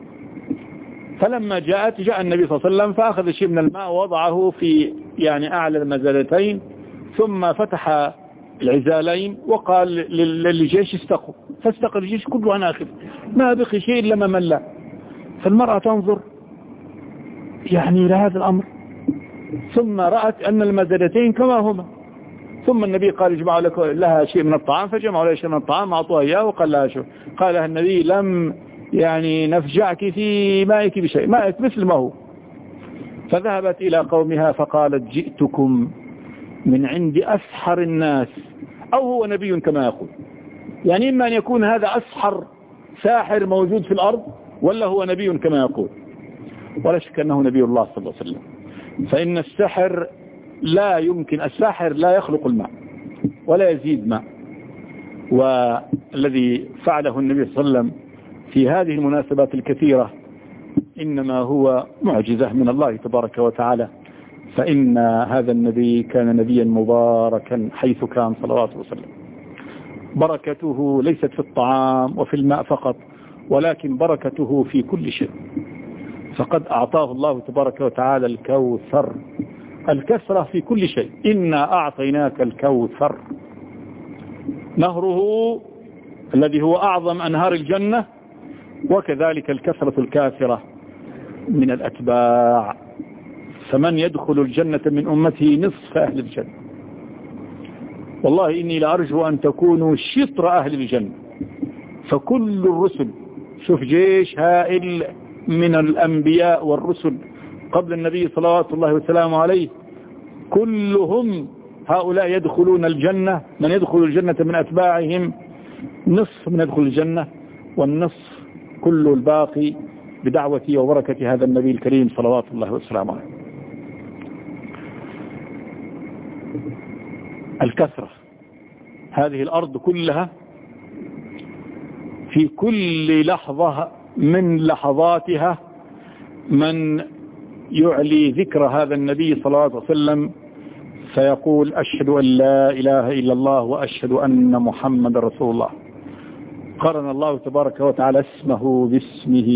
فلما جاءت جاء النبي صلى الله عليه وسلم فأخذ شيء من الماء ووضعه في يعني أعلى المزادتين، ثم فتح العزالين وقال للجيش: استقوا. فاستقى الجيش كله عن آخر، ما بقي شيء إلا ما ملا. فالمرأة تنظر يعني إلى هذا الأمر، ثم رأت أن المزادتين كما هما. ثم النبي قال: اجمعوا لها شيء من الطعام، فجمعوا لها شيء من الطعام أعطوها إياه وقال لها: شو؟ قال لها النبي: لم يعني نفجعك في مائك بشيء، مائك مثل ما هو. فذهبت إلى قومها فقالت: جئتكم من عند أسحر الناس، أو هو نبي كما يقول. يعني إما أن يكون هذا أسحر ساحر موجود في الأرض، ولا هو نبي كما يقول. ولا شك أنه نبي الله صلى الله عليه وسلم. فإن السحر لا يمكن، الساحر لا يخلق الماء ولا يزيد ماء. والذي فعله النبي صلى الله عليه وسلم في هذه المناسبات الكثيرة إنما هو معجزة من الله تبارك وتعالى. فإن هذا النبي كان نبيا مباركا حيث كان صلوات وسلم. بركته ليست في الطعام وفي الماء فقط، ولكن بركته في كل شيء. فقد أعطاه الله تبارك وتعالى الكوثر، الكثرة في كل شيء. إنا أعطيناك الكوثر، نهره الذي هو أعظم أنهار الجنة، وكذلك الكثرة الكاثرة من الأتباع. فمن يدخل الجنة من أمته نصف أهل الجنة. والله إني لأرجو أن تكونوا شطر أهل الجنة. فكل الرسل، شوف جيش هائل من الأنبياء والرسل قبل النبي صلوات الله وسلامه عليه، كلهم هؤلاء يدخلون الجنة. من يدخل الجنة من أتباعهم نصف من يدخل الجنة، والنصف كل الباقي بدعوة وبركة هذا النبي الكريم صلوات الله وسلامه عليه. الكثرة، هذه الأرض كلها في كل لحظة من لحظاتها من يعلي ذكر هذا النبي صلى الله عليه وسلم فيقول: أشهد أن لا إله إلا الله وأشهد أن محمد رسول الله. قرن الله تبارك وتعالى اسمه باسمه،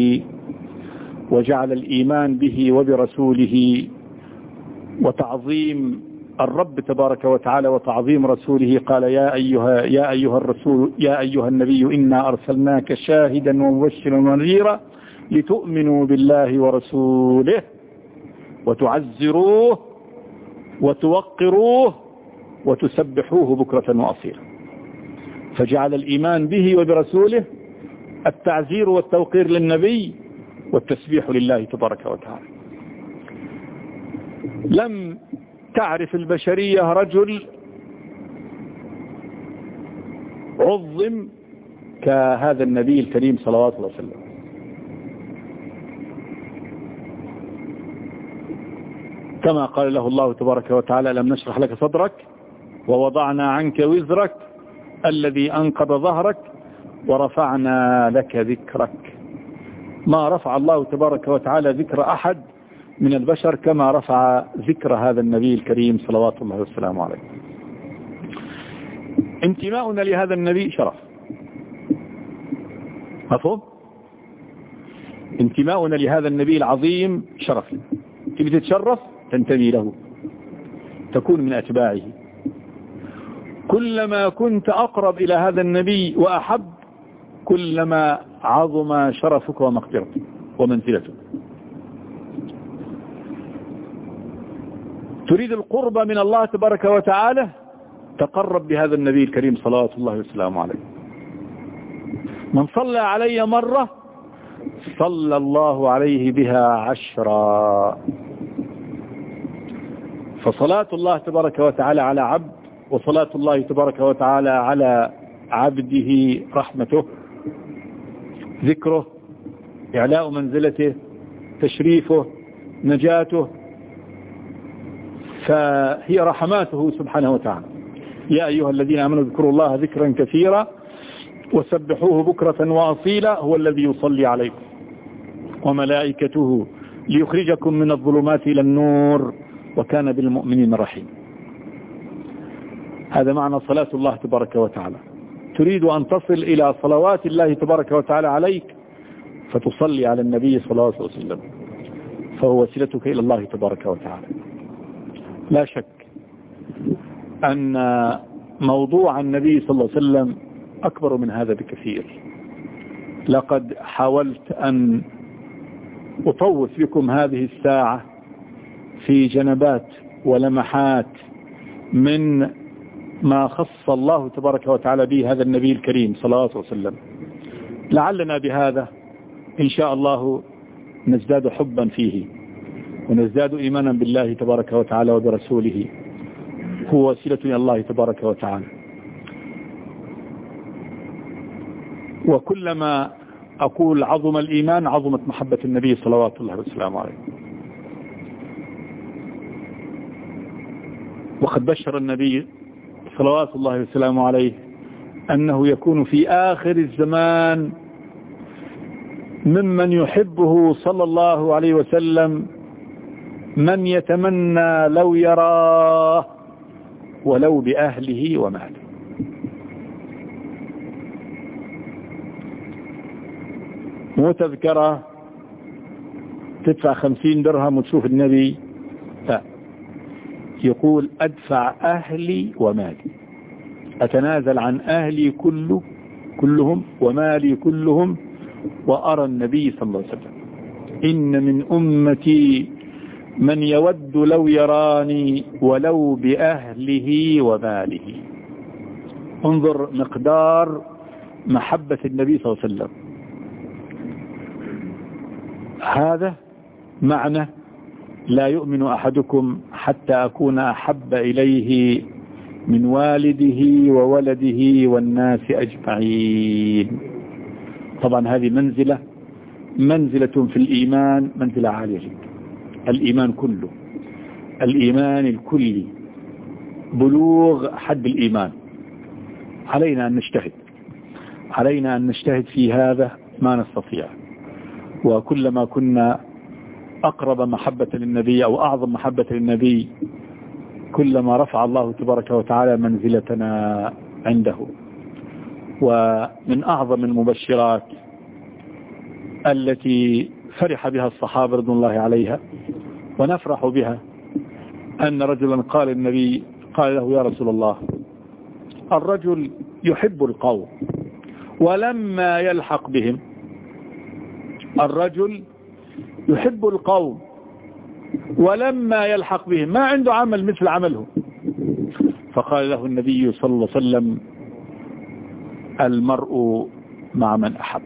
وجعل الإيمان به وبرسوله وتعظيم الرب تبارك وتعالى وتعظيم رسوله. قال: يا أيها, يا أيها الرسول يا أيها النبي إنا أرسلناك شاهدا ومبشرا ونذيرا لتؤمنوا بالله ورسوله وتعزروه وتوقروه وتسبحوه بكرة وأصيلا. فجعل الإيمان به وبرسوله التعزير والتوقير للنبي والتسبيح لله تبارك وتعالى. لم تعرف البشرية رجل عظم كهذا النبي الكريم صلوات الله وسلم. كما قال له الله تبارك وتعالى: لم نشرح لك صدرك ووضعنا عنك وزرك الذي أنقض ظهرك ورفعنا لك ذكرك. ما رفع الله تبارك وتعالى ذكر أحد من البشر كما رفع ذكر هذا النبي الكريم صلوات الله والسلام عليه. انتماؤنا لهذا النبي شرف، مفهوم؟ انتماؤنا لهذا النبي العظيم شرف. تبي تتشرف تنتمي له، تكون من أتباعه. كلما كنت أقرب إلى هذا النبي وأحب كلما عظم شرفك ومقدرتك ومنزلتك. تريد القرب من الله تبارك وتعالى، تقرب بهذا النبي الكريم صلوات الله وسلامه عليه. من صلى علي مرة صلى الله عليه بها عشرا. فصلاة الله تبارك وتعالى على عبد، وصلاة الله تبارك وتعالى على عبده رحمته، ذكره، إعلاء منزلته، تشريفه، نجاته، فهي رحماته سبحانه وتعالى. يا أيها الذين آمنوا اذكروا الله ذكرا كثيرا وسبحوه بكرة وأصيلا هو الذي يصلي عليكم وملائكته ليخرجكم من الظلمات إلى النور وكان بالمؤمنين رحيم. هذا معنى صلاة الله تبارك وتعالى. تريد أن تصل إلى صلوات الله تبارك وتعالى عليك فتصلي على النبي صلى الله عليه وسلم، فهو وسيلتك إلى الله تبارك وتعالى. لا شك أن موضوع النبي صلى الله عليه وسلم أكبر من هذا بكثير. لقد حاولت أن أطوف بكم هذه الساعة في جنبات ولمحات من ما خص الله تبارك وتعالى به هذا النبي الكريم صلى الله عليه وسلم. لعلنا بهذا إن شاء الله نزداد حبا فيه ونزداد إيمانا بالله تبارك وتعالى وبرسوله، هو وسيلة إلى الله تبارك وتعالى. وكلما أقول عظم الإيمان عظمت محبة النبي صلوات الله وسلامه عليه. وقد بشر النبي صلوات الله وسلامه عليه أنه يكون في آخر الزمان ممن يحبه صلى الله عليه وسلم من يتمنى لو يراه ولو بأهله وماله. مو تذكرة تدفع خمسين درهم وتشوف النبي، لا، يقول أدفع أهلي ومالي، أتنازل عن أهلي كله كلهم ومالي كلهم وأرى النبي صلى الله عليه وسلم. إن من أمتي من يود لو يراني ولو بأهله وماله. انظر مقدار محبة النبي صلى الله عليه وسلم. هذا معنى لا يؤمن أحدكم حتى أكون أحب إليه من والده وولده والناس أجمعين. طبعا هذه منزلة منزلة في الإيمان، منزلة عالية جدا. الإيمان كله، الإيمان الكلي، بلوغ حد الإيمان. علينا أن نجتهد، علينا أن نجتهد في هذا ما نستطيع. وكلما كنا أقرب محبة للنبي أو أعظم محبة للنبي كلما رفع الله تبارك وتعالى منزلتنا عنده. ومن أعظم المبشرات التي فرح بها الصحابة رضي الله عليها ونفرح بها أن رجلا قال النبي قال له: يا رسول الله، الرجل يحب القوم ولما يلحق بهم، الرجل يحب القوم ولما يلحق بهم ما عنده عمل مثل عمله. فقال له النبي صلى الله عليه وسلم: المرء مع من أحب.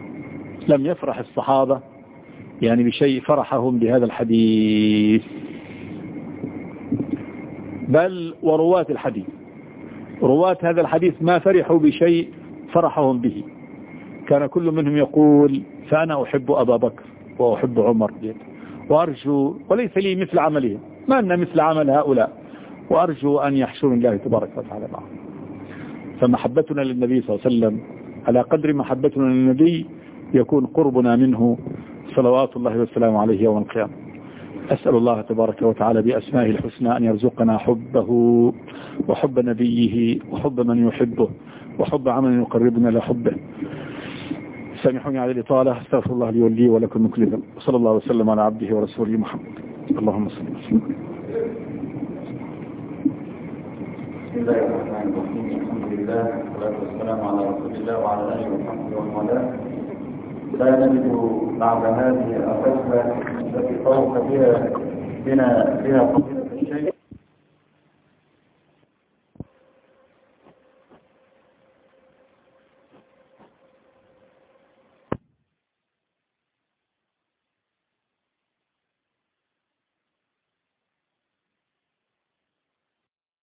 لم يفرح الصحابة يعني بشيء، فرحهم بهذا الحديث. بل ورواة الحديث. رواة هذا الحديث ما فرحوا بشيء فرحهم به، كان كل منهم يقول فأنا أحب أبا بكر وأحب عمر وأرجو، وليس لي مثل عملهم، ما أن مثل عمل هؤلاء، وأرجو أن يحشرني الله تبارك وتعالى معهم. فمحبتنا للنبي صلى الله عليه وسلم على قدر محبتنا للنبي يكون قربنا منه صلوات الله والسلام عليه يوم القيامة. أسأل الله تبارك وتعالى بأسمائه الحسنى أن يرزقنا حبه وحب نبيه وحب من يحبه وحب عمل يقربنا لحبه. سامحوني على الإطالة، استغفر الله لي ولي ولكم من كل ذنب، وصلى الله وسلم على عبده ورسوله محمد. اللهم صل وسلم. بسم الله الرحمن الرحيم. الحمد لله والصلاة والسلام على رسول الله وعلى آله وصحبه ومن والاه. لا نجد بعد هذه الفتوى التي طرق بها بنا بها فضيلة الشيخ